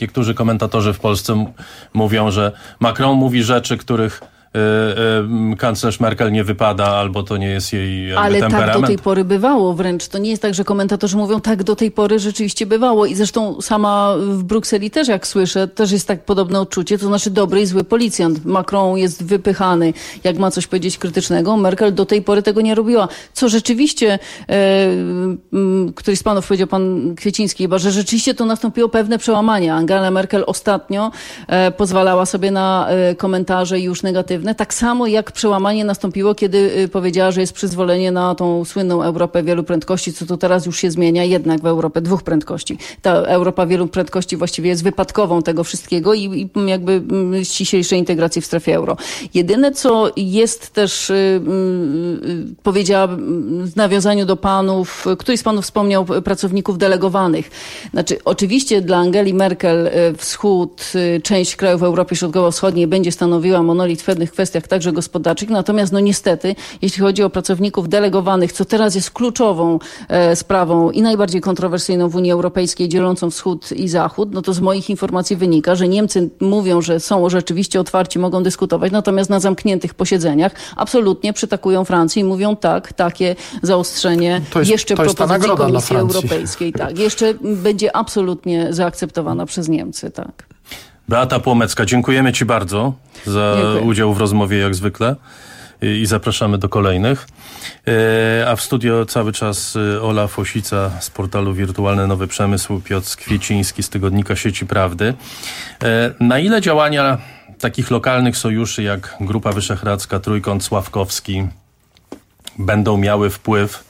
komentatorzy w Polsce mówią, że Macron mówi rzeczy, których kanclerz Merkel nie wypada, albo to nie jest jej temperament. Ale tak do tej pory bywało wręcz. To nie jest tak, że komentatorzy mówią, tak do tej pory rzeczywiście bywało. I zresztą sama w Brukseli też, jak słyszę, też jest tak podobne odczucie. To znaczy dobry i zły policjant. Macron jest wypychany, jak ma coś powiedzieć krytycznego. Merkel do tej pory tego nie robiła. Co rzeczywiście, któryś z panów powiedział, pan Kwieciński chyba, że rzeczywiście to nastąpiło pewne przełamanie. Angela Merkel ostatnio pozwalała sobie na komentarze już negatywne. Tak samo jak przełamanie nastąpiło, kiedy powiedziała, że jest przyzwolenie na tą słynną Europę wielu prędkości, co to teraz już się zmienia jednak w Europę dwóch prędkości. Ta Europa wielu prędkości właściwie jest wypadkową tego wszystkiego i jakby ściślejszej integracji w strefie euro. Jedyne, co jest też, powiedziałabym w nawiązaniu do panów, któryś z panów wspomniał pracowników delegowanych. Znaczy, oczywiście dla Angeli Merkel wschód, część krajów Europy Środkowo-Wschodniej będzie stanowiła monolit w pewnych kwestiach także gospodarczych, natomiast no niestety, jeśli chodzi o pracowników delegowanych, co teraz jest kluczową sprawą i najbardziej kontrowersyjną w Unii Europejskiej, dzielącą wschód i zachód, no to z moich informacji wynika, że Niemcy mówią, że są rzeczywiście otwarci, mogą dyskutować, natomiast na zamkniętych posiedzeniach absolutnie przytakują Francję i mówią tak, takie zaostrzenie jeszcze propozycji Komisji Europejskiej, tak, jeszcze będzie absolutnie zaakceptowana przez Niemcy, tak. Beata Płomecka, dziękujemy ci bardzo za udział w rozmowie jak zwykle i zapraszamy do kolejnych. A w studio cały czas Ola Fosica z portalu Wirtualny Nowy Przemysł, Piotr Kwieciński z tygodnika Sieci Prawdy. Na ile działania takich lokalnych sojuszy jak Grupa Wyszehradzka, Trójkąt Sławkowski będą miały wpływ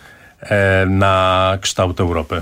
na kształt Europy?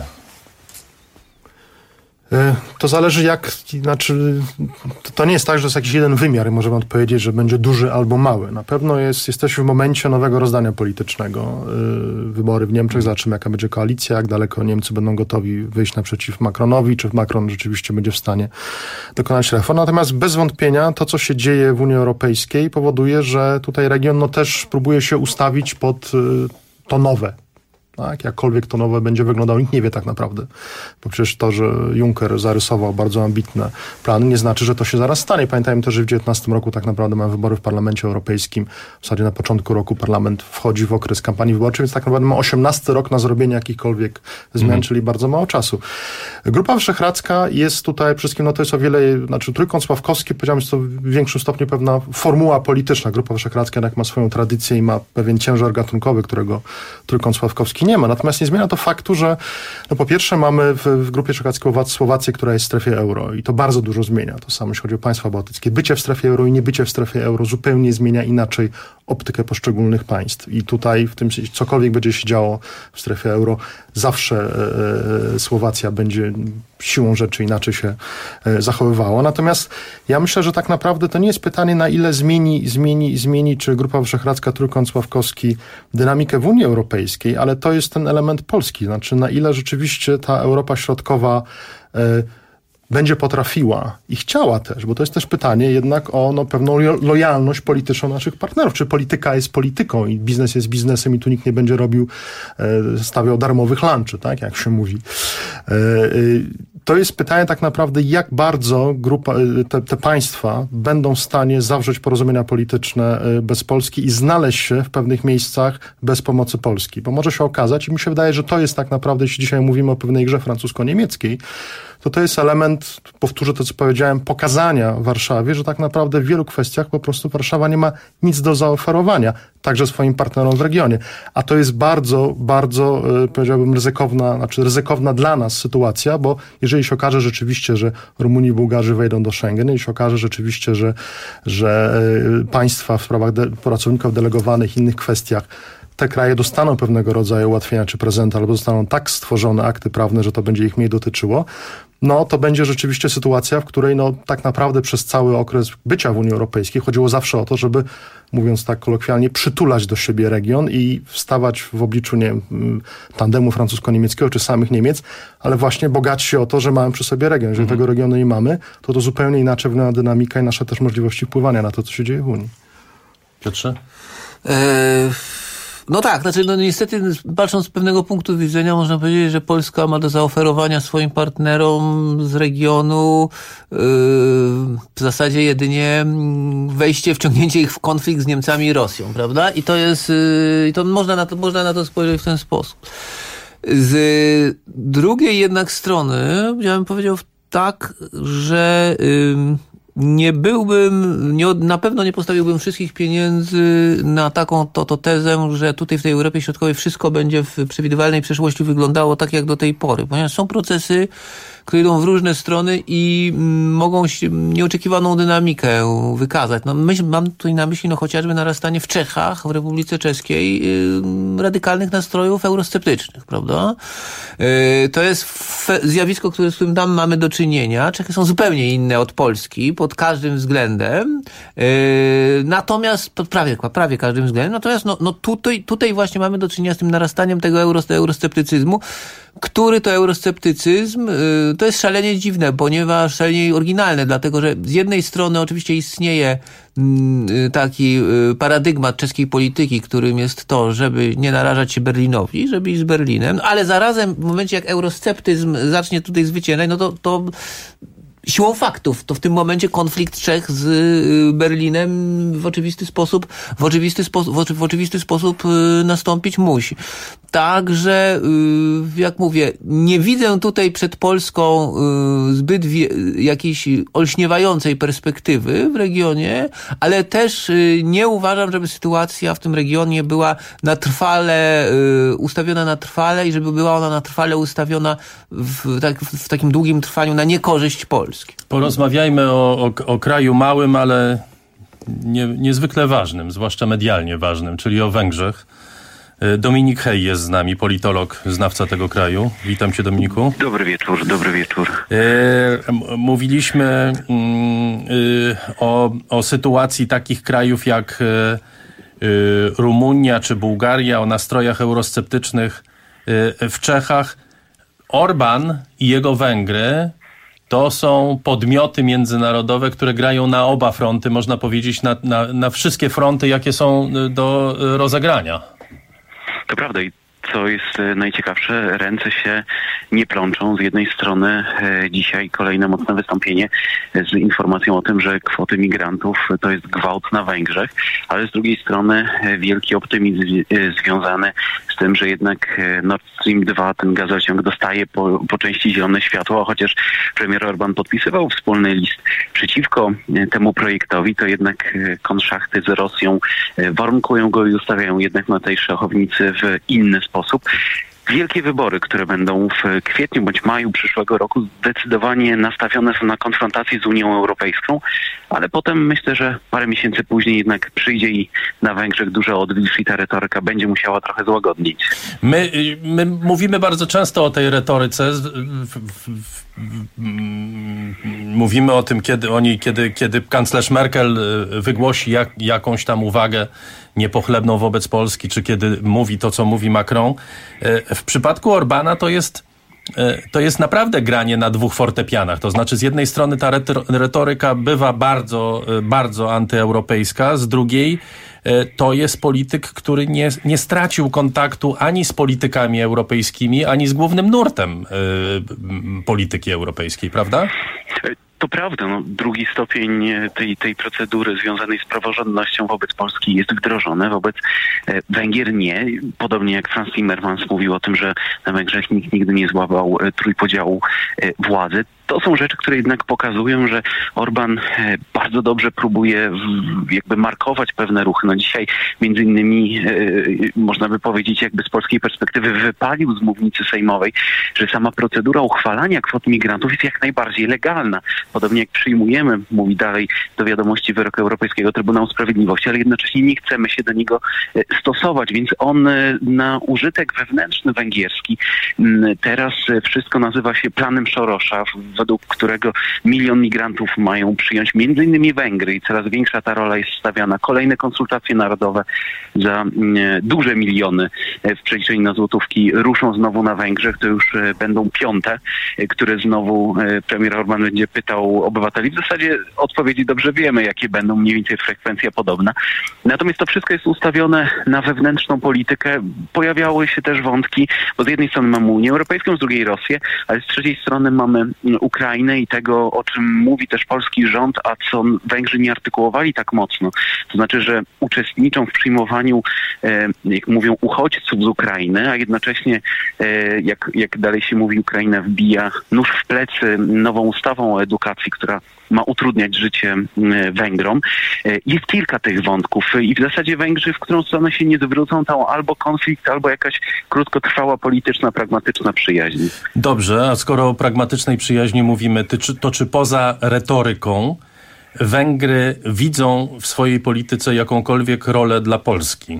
To zależy to nie jest tak, że jest jakiś jeden wymiar i możemy odpowiedzieć, że będzie duży albo mały. Na pewno jesteśmy w momencie nowego rozdania politycznego. Wybory w Niemczech, zobaczymy jaka będzie koalicja, jak daleko Niemcy będą gotowi wyjść naprzeciw Macronowi, czy Macron rzeczywiście będzie w stanie dokonać reform. Natomiast bez wątpienia to, co się dzieje w Unii Europejskiej powoduje, że tutaj region też próbuje się ustawić pod to nowe. Tak, jakkolwiek to nowe będzie wyglądało, nikt nie wie tak naprawdę. Bo przecież to, że Juncker zarysował bardzo ambitne plany, nie znaczy, że to się zaraz stanie. Pamiętajmy też, że w 2019 roku tak naprawdę mamy wybory w Parlamencie Europejskim. W zasadzie na początku roku parlament wchodzi w okres kampanii wyborczej, więc tak naprawdę ma 18 rok na zrobienie jakichkolwiek zmian, czyli bardzo mało czasu. Grupa Wyszehradzka jest tutaj wszystkim, to jest o wiele, Trójkąt Sławkowski, powiedziałem, jest to w większym stopniu pewna formuła polityczna. Grupa Wyszehradzka jednak ma swoją tradycję i ma pewien ciężar gatunkowy, którego Trójkąt Sławkowski nie ma. Natomiast nie zmienia to faktu, że po pierwsze mamy w Grupie Wyszehradzkiej Słowację, która jest w strefie euro i to bardzo dużo zmienia. To samo jeśli chodzi o państwa bałtyckie. Bycie w strefie euro i niebycie w strefie euro zupełnie zmienia inaczej optykę poszczególnych państw. I tutaj w tym cokolwiek będzie się działo w strefie euro, zawsze Słowacja będzie siłą rzeczy inaczej się zachowywała. Natomiast ja myślę, że tak naprawdę to nie jest pytanie, na ile zmieni czy Grupa Wyszehradzka, Trójkąt Sławkowski dynamikę w Unii Europejskiej, ale to jest ten element polski. Znaczy, na ile rzeczywiście ta Europa Środkowa będzie potrafiła i chciała też, bo to jest też pytanie jednak o pewną lojalność polityczną naszych partnerów. Czy polityka jest polityką i biznes jest biznesem i tu nikt nie będzie stawiał darmowych lunchy, tak jak się mówi. To jest pytanie tak naprawdę, jak bardzo te państwa będą w stanie zawrzeć porozumienia polityczne bez Polski i znaleźć się w pewnych miejscach bez pomocy Polski. Bo może się okazać i mi się wydaje, że to jest tak naprawdę, jeśli dzisiaj mówimy o pewnej grze francusko-niemieckiej, to jest element, powtórzę to, co powiedziałem, pokazania Warszawie, że tak naprawdę w wielu kwestiach po prostu Warszawa nie ma nic do zaoferowania, także swoim partnerom w regionie. A to jest bardzo, bardzo, powiedziałbym, ryzykowna dla nas sytuacja, bo jeżeli się okaże rzeczywiście, że Rumuni i Bułgarzy wejdą do Schengen, jeśli się okaże rzeczywiście, że państwa w sprawach pracowników delegowanych i innych kwestiach te kraje dostaną pewnego rodzaju ułatwienia czy prezenty, albo zostaną tak stworzone akty prawne, że to będzie ich mniej dotyczyło, to będzie rzeczywiście sytuacja, w której tak naprawdę przez cały okres bycia w Unii Europejskiej chodziło zawsze o to, żeby, mówiąc tak kolokwialnie, przytulać do siebie region i wstawać w obliczu, nie wiem, tandemu francusko-niemieckiego czy samych Niemiec, ale właśnie bogaci się o to, że mamy przy sobie region. Jeżeli tego regionu nie mamy, to zupełnie inaczej wygląda dynamika i nasze też możliwości wpływania na to, co się dzieje w Unii. Piotrze? No tak, znaczy niestety patrząc z pewnego punktu widzenia można powiedzieć, że Polska ma do zaoferowania swoim partnerom z regionu w zasadzie jedynie wciągnięcie ich w konflikt z Niemcami i Rosją, prawda? I to jest, to można na to spojrzeć w ten sposób. Z drugiej jednak strony, ja bym powiedział tak, że na pewno nie postawiłbym wszystkich pieniędzy na taką tezę, że tutaj w tej Europie Środkowej wszystko będzie w przewidywalnej przyszłości wyglądało tak jak do tej pory, ponieważ są procesy, które idą w różne strony i mogą nieoczekiwaną dynamikę wykazać. Mam tutaj na myśli chociażby narastanie w Czechach, w Republice Czeskiej radykalnych nastrojów eurosceptycznych, prawda? To jest zjawisko, z którym tam mamy do czynienia. Czechy są zupełnie inne od Polski pod każdym względem. Natomiast prawie każdym względem. Natomiast tutaj właśnie mamy do czynienia z tym narastaniem tego eurosceptycyzmu, który to eurosceptycyzm to jest szalenie dziwne, ponieważ szalenie oryginalne, dlatego że z jednej strony oczywiście istnieje taki paradygmat czeskiej polityki, którym jest to, żeby nie narażać się Berlinowi, żeby iść z Berlinem, ale zarazem w momencie jak eurosceptyzm zacznie tutaj zwyciężać, to siłą faktów, to w tym momencie konflikt Czech z Berlinem w oczywisty sposób nastąpić musi. Także, jak mówię, nie widzę tutaj przed Polską zbyt jakiejś olśniewającej perspektywy w regionie, ale też nie uważam, żeby sytuacja w tym regionie była ustawiona na trwale i żeby była ona na trwale ustawiona w takim długim trwaniu na niekorzyść Polski. Porozmawiajmy o kraju małym, ale niezwykle ważnym, zwłaszcza medialnie ważnym, czyli o Węgrzech. Dominik Hej jest z nami, politolog, znawca tego kraju. Witam cię, Dominiku. Dobry wieczór. Mówiliśmy o sytuacji takich krajów jak Rumunia czy Bułgaria, o nastrojach eurosceptycznych w Czechach. Orban i jego Węgry to są podmioty międzynarodowe, które grają na oba fronty, można powiedzieć, na wszystkie fronty, jakie są do rozegrania. To prawda i co jest najciekawsze, ręce się nie plączą. Z jednej strony dzisiaj kolejne mocne wystąpienie z informacją o tym, że kwoty migrantów to jest gwałt na Węgrzech, ale z drugiej strony wielki optymizm związany z tym, że jednak Nord Stream 2, ten gazociąg, dostaje po części zielone światło, chociaż premier Orban podpisywał wspólny list przeciwko temu projektowi, to jednak konszachty z Rosją warunkują go i ustawiają jednak na tej szachownicy w inny sposób. Wielkie wybory, które będą w kwietniu bądź maju przyszłego roku, zdecydowanie nastawione są na konfrontację z Unią Europejską, ale potem myślę, że parę miesięcy później jednak przyjdzie i na Węgrzech duża odwilż i ta retoryka będzie musiała trochę złagodnić. My mówimy bardzo często o tej retoryce. Mówimy o tym, kiedy kanclerz Merkel wygłosi jakąś tam uwagę niepochlebną wobec Polski, czy kiedy mówi to, co mówi Macron. W przypadku Orbana to jest naprawdę granie na dwóch fortepianach. To znaczy z jednej strony ta retoryka bywa bardzo, bardzo antyeuropejska, z drugiej to jest polityk, który nie stracił kontaktu ani z politykami europejskimi, ani z głównym nurtem polityki europejskiej, prawda? To prawda, drugi stopień tej procedury związanej z praworządnością wobec Polski jest wdrożony, wobec Węgier nie. Podobnie jak Franz Timmermans mówił o tym, że na Węgrzech nikt nigdy nie złamał trójpodziału władzy. To są rzeczy, które jednak pokazują, że Orban bardzo dobrze próbuje jakby markować pewne ruchy. Dzisiaj między innymi można by powiedzieć, jakby z polskiej perspektywy wypalił z mównicy sejmowej, że sama procedura uchwalania kwot migrantów jest jak najbardziej legalna. Podobnie jak przyjmujemy, mówi dalej do wiadomości wyrok Europejskiego Trybunału Sprawiedliwości, ale jednocześnie nie chcemy się do niego stosować, więc on na użytek wewnętrzny węgierski teraz wszystko nazywa się planem Sorosza, według którego 1 000 000 migrantów mają przyjąć między innymi Węgry i coraz większa ta rola jest stawiana. Kolejne konsultacje narodowe za duże miliony w przeliczeniu na złotówki ruszą znowu na Węgrzech. To już będą 5., które znowu premier Orban będzie pytał udziału obywateli. W zasadzie odpowiedzi dobrze wiemy, jakie będą, mniej więcej frekwencja podobna. Natomiast to wszystko jest ustawione na wewnętrzną politykę. Pojawiały się też wątki, bo z jednej strony mamy Unię Europejską, z drugiej Rosję, ale z trzeciej strony mamy Ukrainę i tego, o czym mówi też polski rząd, a co Węgrzy nie artykułowali tak mocno. To znaczy, że uczestniczą w przyjmowaniu, jak mówią, uchodźców z Ukrainy, a jednocześnie, jak dalej się mówi, Ukraina wbija nóż w plecy nową ustawą o edukacji, która ma utrudniać życie Węgrom. Jest kilka tych wątków i w zasadzie Węgrzy, w którą stronę się nie zwrócą, to albo konflikt, albo jakaś krótkotrwała, polityczna, pragmatyczna przyjaźń. Dobrze, a skoro o pragmatycznej przyjaźni mówimy, to czy poza retoryką Węgry widzą w swojej polityce jakąkolwiek rolę dla Polski?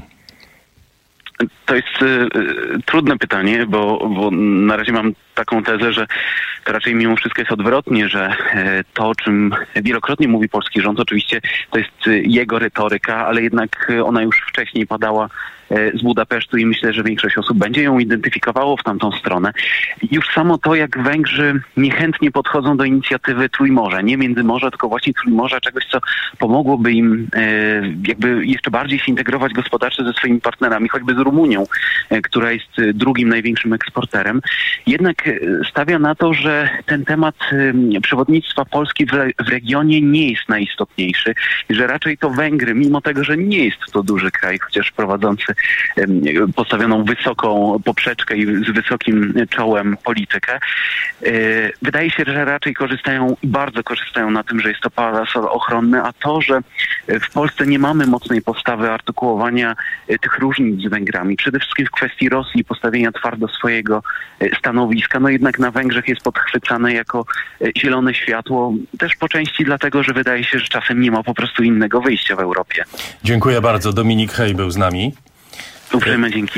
To jest trudne pytanie, bo na razie mam taką tezę, że to raczej mimo wszystko jest odwrotnie, że to, o czym wielokrotnie mówi polski rząd, oczywiście to jest jego retoryka, ale jednak ona już wcześniej padała z Budapesztu i myślę, że większość osób będzie ją identyfikowało w tamtą stronę. Już samo to, jak Węgrzy niechętnie podchodzą do inicjatywy Trójmorza, nie Międzymorza, tylko właśnie Trójmorza, czegoś, co pomogłoby im jakby jeszcze bardziej się integrować gospodarczo ze swoimi partnerami, choćby z Rumunią, która jest drugim największym eksporterem. Jednak stawia na to, że ten temat przewodnictwa Polski w regionie nie jest najistotniejszy, że raczej to Węgry, mimo tego, że nie jest to duży kraj, chociaż prowadzący postawioną wysoką poprzeczkę i z wysokim czołem politykę. Wydaje się, że raczej korzystają i bardzo korzystają na tym, że jest to parasol ochronny, a to, że w Polsce nie mamy mocnej postawy artykułowania tych różnic z Węgrami. Przede wszystkim w kwestii Rosji i postawienia twardo swojego stanowiska. No jednak na Węgrzech jest podchwycane jako zielone światło. Też po części dlatego, że wydaje się, że czasem nie ma po prostu innego wyjścia w Europie. Dziękuję bardzo. Dominik Hej był z nami. Uprzejme dzięki.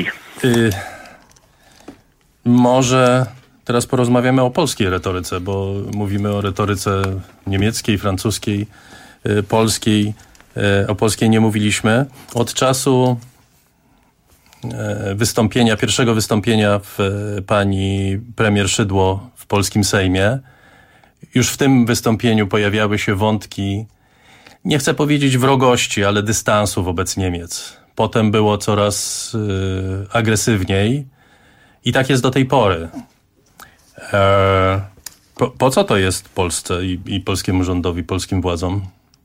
Może teraz porozmawiamy o polskiej retoryce, bo mówimy o retoryce niemieckiej, francuskiej, polskiej. O polskiej nie mówiliśmy. Od czasu pierwszego wystąpienia pani premier Szydło w polskim Sejmie, już w tym wystąpieniu pojawiały się wątki, nie chcę powiedzieć wrogości, ale dystansu wobec Niemiec. Potem było coraz agresywniej i tak jest do tej pory. Po co to jest Polsce i polskiemu rządowi, polskim władzom?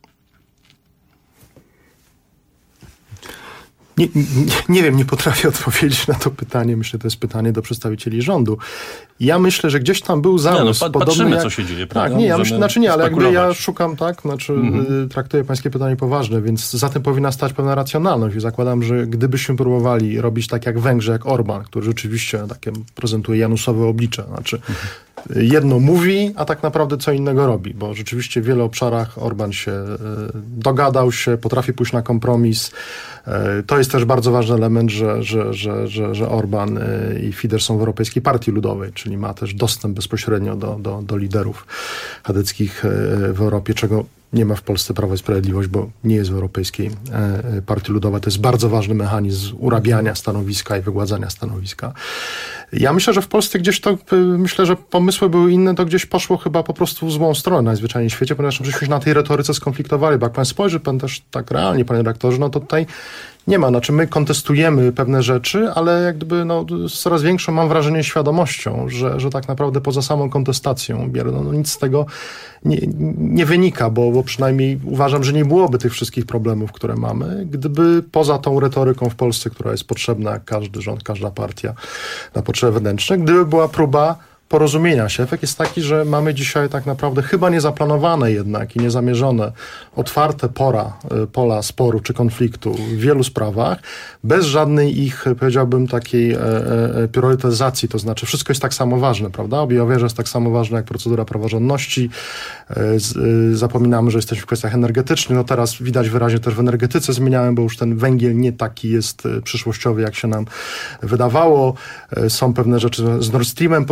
Nie wiem, nie potrafię odpowiedzieć na to pytanie. Myślę, że to jest pytanie do przedstawicieli rządu. Ja myślę, że gdzieś tam był zamysł podobny. Patrzymy, co się dzieje, prawda? Tak, nie, ja myślę, ale jakby ja szukam, traktuję pańskie pytanie poważne, więc za tym powinna stać pewna racjonalność i zakładam, że gdybyśmy próbowali robić tak jak Węgrzy, jak Orbán, który rzeczywiście takie prezentuje janusowe oblicze, jedno mówi, a tak naprawdę co innego robi, bo rzeczywiście w wielu obszarach Orbán się dogadał się, potrafi pójść na kompromis. To jest też bardzo ważny element, że Orbán i Fidesz są w Europejskiej Partii Ludowej, czyli ma też dostęp bezpośrednio do liderów chadeckich w Europie, czego nie ma w Polsce Prawo i Sprawiedliwość, bo nie jest w Europejskiej Partii Ludowej. To jest bardzo ważny mechanizm urabiania stanowiska i wygładzania stanowiska. Ja myślę, że w Polsce gdzieś że pomysły były inne, to gdzieś poszło chyba po prostu w złą stronę najzwyczajniej w świecie, ponieważ żeśmy się na tej retoryce skonfliktowali, bo jak pan spojrzy, pan też tak realnie, panie redaktorze, to tutaj nie ma. My kontestujemy pewne rzeczy, ale jak gdyby z coraz większą, mam wrażenie, świadomością, że tak naprawdę poza samą kontestacją nic z tego nie wynika, bo przynajmniej uważam, że nie byłoby tych wszystkich problemów, które mamy, gdyby poza tą retoryką w Polsce, która jest potrzebna, jak każdy rząd, każda partia na potrzeby wewnętrzne, gdyby była próba porozumienia się. Efekt jest taki, że mamy dzisiaj tak naprawdę chyba niezaplanowane jednak i niezamierzone otwarte pola sporu czy konfliktu w wielu sprawach, bez żadnej ich, powiedziałbym, takiej priorytetyzacji, to znaczy wszystko jest tak samo ważne, prawda? Objawienie, że jest tak samo ważne jak procedura praworządności. Zapominamy, że jesteśmy w kwestiach energetycznych. Teraz widać wyraźnie też w energetyce zmieniałem, bo już ten węgiel nie taki jest przyszłościowy, jak się nam wydawało. Są pewne rzeczy z Nord Streamem, potrzebujemy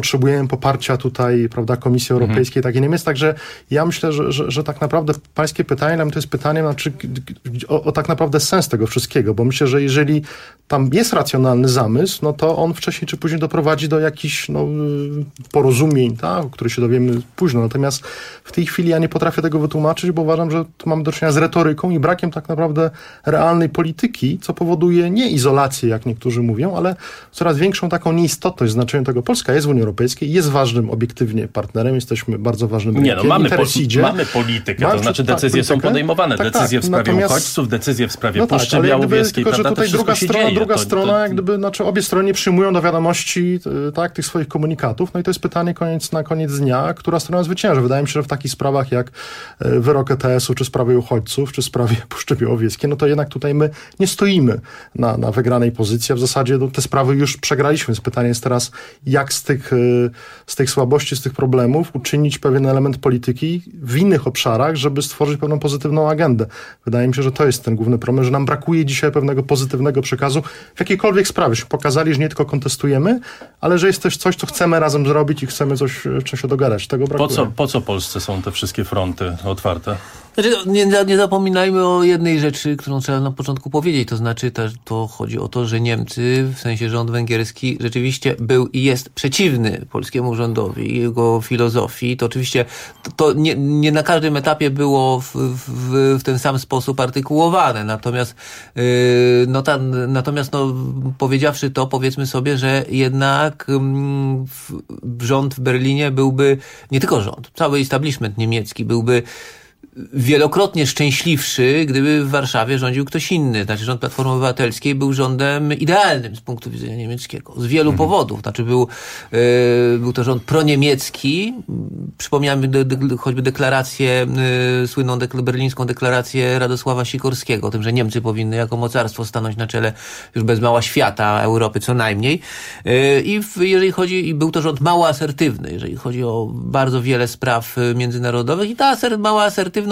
poparcia tutaj, prawda, Komisji Europejskiej, tak i Niemiec. Także ja myślę, że tak naprawdę pańskie pytanie to jest pytanie o tak naprawdę sens tego wszystkiego, bo myślę, że jeżeli tam jest racjonalny zamysł, no to on wcześniej czy później doprowadzi do jakichś porozumień, tak, o których się dowiemy późno. Natomiast w tej chwili ja nie potrafię tego wytłumaczyć, bo uważam, że tu mamy do czynienia z retoryką i brakiem tak naprawdę realnej polityki, co powoduje nie izolację, jak niektórzy mówią, ale coraz większą taką nieistotność znaczeniem tego. Polska jest w Unii Europejskiej, jest ważnym obiektywnie partnerem, jesteśmy bardzo ważnym rynkiem. Mamy politykę, to znaczy decyzje są podejmowane, decyzje w sprawie uchodźców, decyzje w sprawie Puszczy Białowieskiej, tylko, że prawda? tutaj druga strona, jak gdyby, znaczy obie strony nie przyjmują do wiadomości tych swoich komunikatów, no i to jest pytanie na koniec dnia, która strona zwycięży. Wydaje mi się, że w takich sprawach jak wyrok ETS-u, czy sprawie uchodźców, czy sprawie Puszczy Białowieskiej, no to jednak tutaj my nie stoimy na wygranej pozycji, a w zasadzie te sprawy już przegraliśmy. Więc pytanie jest teraz, jak z tych słabości, z tych problemów uczynić pewien element polityki w innych obszarach, żeby stworzyć pewną pozytywną agendę. Wydaje mi się, że to jest ten główny problem, że nam brakuje dzisiaj pewnego pozytywnego przekazu w jakiejkolwiek sprawie. Pokazali, że nie tylko kontestujemy, ale że jest też coś, co chcemy razem zrobić i chcemy coś się dogadać. Tego brakuje. Po co Polsce są te wszystkie fronty otwarte? Znaczy, nie zapominajmy o jednej rzeczy, którą trzeba na początku powiedzieć, to znaczy to chodzi o to, że Niemcy, w sensie rząd węgierski, rzeczywiście był i jest przeciwny polskiemu rządowi i jego filozofii. To oczywiście to nie na każdym etapie było w ten sam sposób artykułowane. Natomiast powiedziawszy to, powiedzmy sobie, że jednak rząd w Berlinie byłby, nie tylko rząd, cały establishment niemiecki byłby wielokrotnie szczęśliwszy, gdyby w Warszawie rządził ktoś inny. Znaczy rząd Platformy Obywatelskiej był rządem idealnym z punktu widzenia niemieckiego. Z wielu powodów. Znaczy był to rząd proniemiecki. Przypomniałem choćby deklarację, słynną berlińską deklarację Radosława Sikorskiego o tym, że Niemcy powinny jako mocarstwo stanąć na czele już bez mała świata, Europy co najmniej. I był to rząd mało asertywny, jeżeli chodzi o bardzo wiele spraw międzynarodowych i ta mała asertywność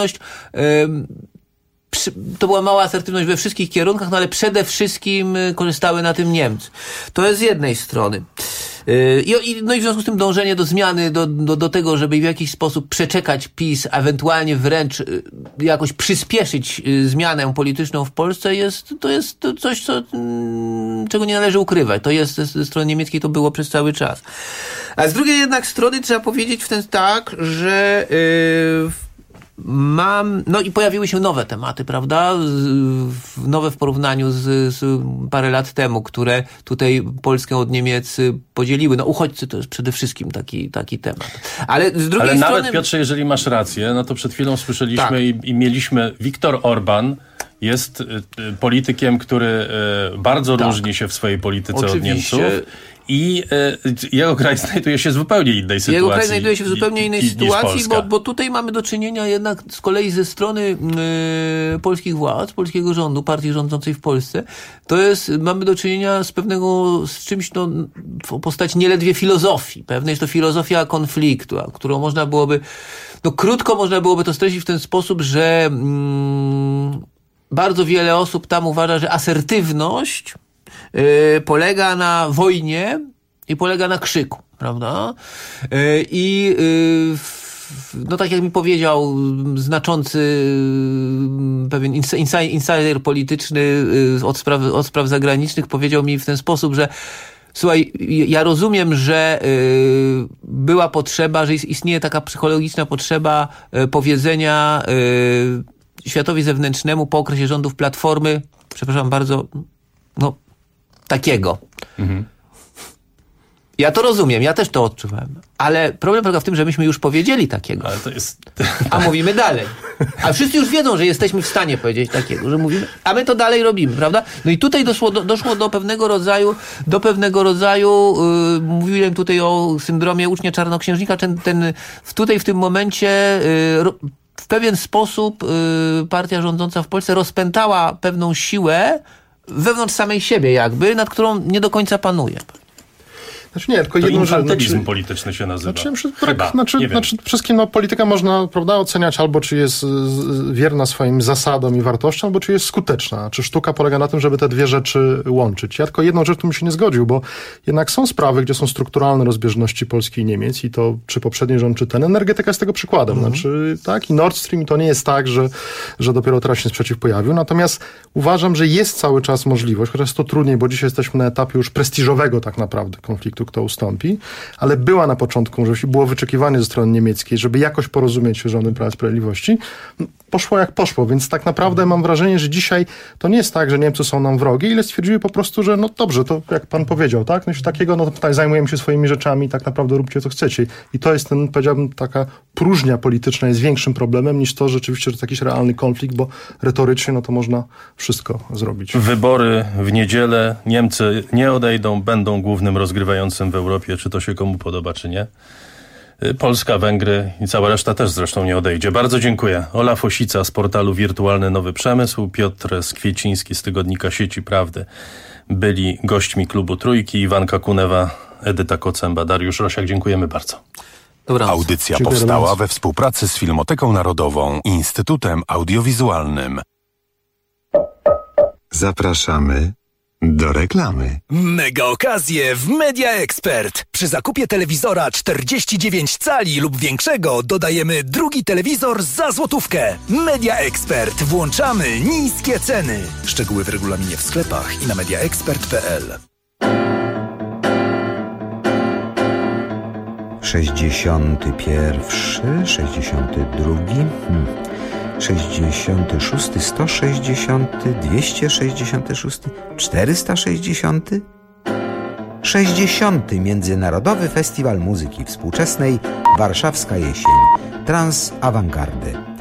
to była mała asertywność we wszystkich kierunkach, ale przede wszystkim korzystały na tym Niemcy. To jest z jednej strony. I w związku z tym dążenie do zmiany, do tego, żeby w jakiś sposób przeczekać PiS, a ewentualnie wręcz jakoś przyspieszyć zmianę polityczną w Polsce, to jest coś, czego nie należy ukrywać. To jest ze strony niemieckiej, to było przez cały czas. A z drugiej jednak strony trzeba powiedzieć że i pojawiły się nowe tematy, prawda? Nowe w porównaniu z parę lat temu, które tutaj Polskę od Niemiec podzieliły. Uchodźcy to jest przede wszystkim taki temat. Ale z drugiej strony... nawet, Piotrze, jeżeli masz rację, to przed chwilą słyszeliśmy i mieliśmy Viktor Orbán, jest politykiem, który bardzo różni się w swojej polityce od Niemców. I jego kraj znajduje się w zupełnie innej sytuacji. Jego kraj znajduje się w zupełnie innej sytuacji, bo tutaj mamy do czynienia jednak z kolei ze strony polskich władz, polskiego rządu, partii rządzącej w Polsce, mamy do czynienia z czymś w postaci nieledwie filozofii. Pewnie jest to filozofia konfliktu, którą można byłoby, krótko można byłoby to streścić w ten sposób, że bardzo wiele osób tam uważa, że asertywność polega na wojnie i polega na krzyku, prawda? Tak jak mi powiedział znaczący pewien insider polityczny od spraw zagranicznych, powiedział mi w ten sposób, że słuchaj, ja rozumiem, że była potrzeba, że istnieje taka psychologiczna potrzeba powiedzenia światowi zewnętrznemu po okresie rządów Platformy, przepraszam bardzo, takiego. Ja to rozumiem, ja też to odczuwałem. Ale problem polega w tym, że myśmy już powiedzieli takiego. Ale to jest... A mówimy dalej. A wszyscy już wiedzą, że jesteśmy w stanie powiedzieć takiego, że mówimy, a my to dalej robimy, prawda? I tutaj doszło do pewnego rodzaju, mówiłem tutaj o syndromie ucznia czarnoksiężnika, tutaj w tym momencie w pewien sposób partia rządząca w Polsce rozpętała pewną siłę wewnątrz samej siebie nad którą nie do końca panuje. Znaczy nie, tylko to jedną rzecz. infantylizm polityczny się nazywa. Wszystkim polityka można, prawda, oceniać albo czy jest wierna swoim zasadom i wartościom, albo czy jest skuteczna. Czy sztuka polega na tym, żeby te dwie rzeczy łączyć. Ja tylko jedną rzecz tu bym się nie zgodził, bo jednak są sprawy, gdzie są strukturalne rozbieżności Polski i Niemiec i to czy poprzedni rząd, czy ten. Energetyka jest tego przykładem. Znaczy, tak, i Nord Stream to nie jest tak, że dopiero teraz się sprzeciw pojawił. Natomiast uważam, że jest cały czas możliwość, chociaż jest to trudniej, bo dzisiaj jesteśmy na etapie już prestiżowego tak naprawdę konfliktu, kto ustąpi, ale była na początku, że było wyczekiwanie ze strony niemieckiej, żeby jakoś porozumieć się z rządem Prawa i Sprawiedliwości. Poszło jak poszło, więc tak naprawdę mam wrażenie, że dzisiaj to nie jest tak, że Niemcy są nam wrogie, ile stwierdziły po prostu, że no dobrze, to jak pan powiedział, tak? No takiego, no tutaj zajmujemy się swoimi rzeczami, tak naprawdę róbcie co chcecie. I to jest powiedziałbym, taka próżnia polityczna jest większym problemem niż to rzeczywiście, że to jakiś realny konflikt, bo retorycznie no to można wszystko zrobić. Wybory w niedzielę, Niemcy nie odejdą, będą głównym rozgrywającym w Europie, czy to się komu podoba, czy nie. Polska, Węgry i cała reszta też zresztą nie odejdzie. Bardzo dziękuję. Olaf Osica z portalu Wirtualny Nowy Przemysł, Piotr Skwieciński z tygodnika Sieci Prawdy byli gośćmi Klubu Trójki, Iwanka Kunewa, Edyta Kocemba, Dariusz Rosiak. Dziękujemy bardzo. Dobranoc. Audycja powstała we współpracy z Filmoteką Narodową i Instytutem Audiowizualnym. Zapraszamy do reklamy. Mega okazje w Media Expert. Przy zakupie telewizora 49 cali lub większego dodajemy drugi telewizor za złotówkę. Media Expert. Włączamy niskie ceny. Szczegóły w regulaminie w sklepach i na mediaexpert.pl. 61, 62, 66, 160, 266, 460, 60. Międzynarodowy Festiwal Muzyki Współczesnej Warszawska Jesień. Trans Awangardy.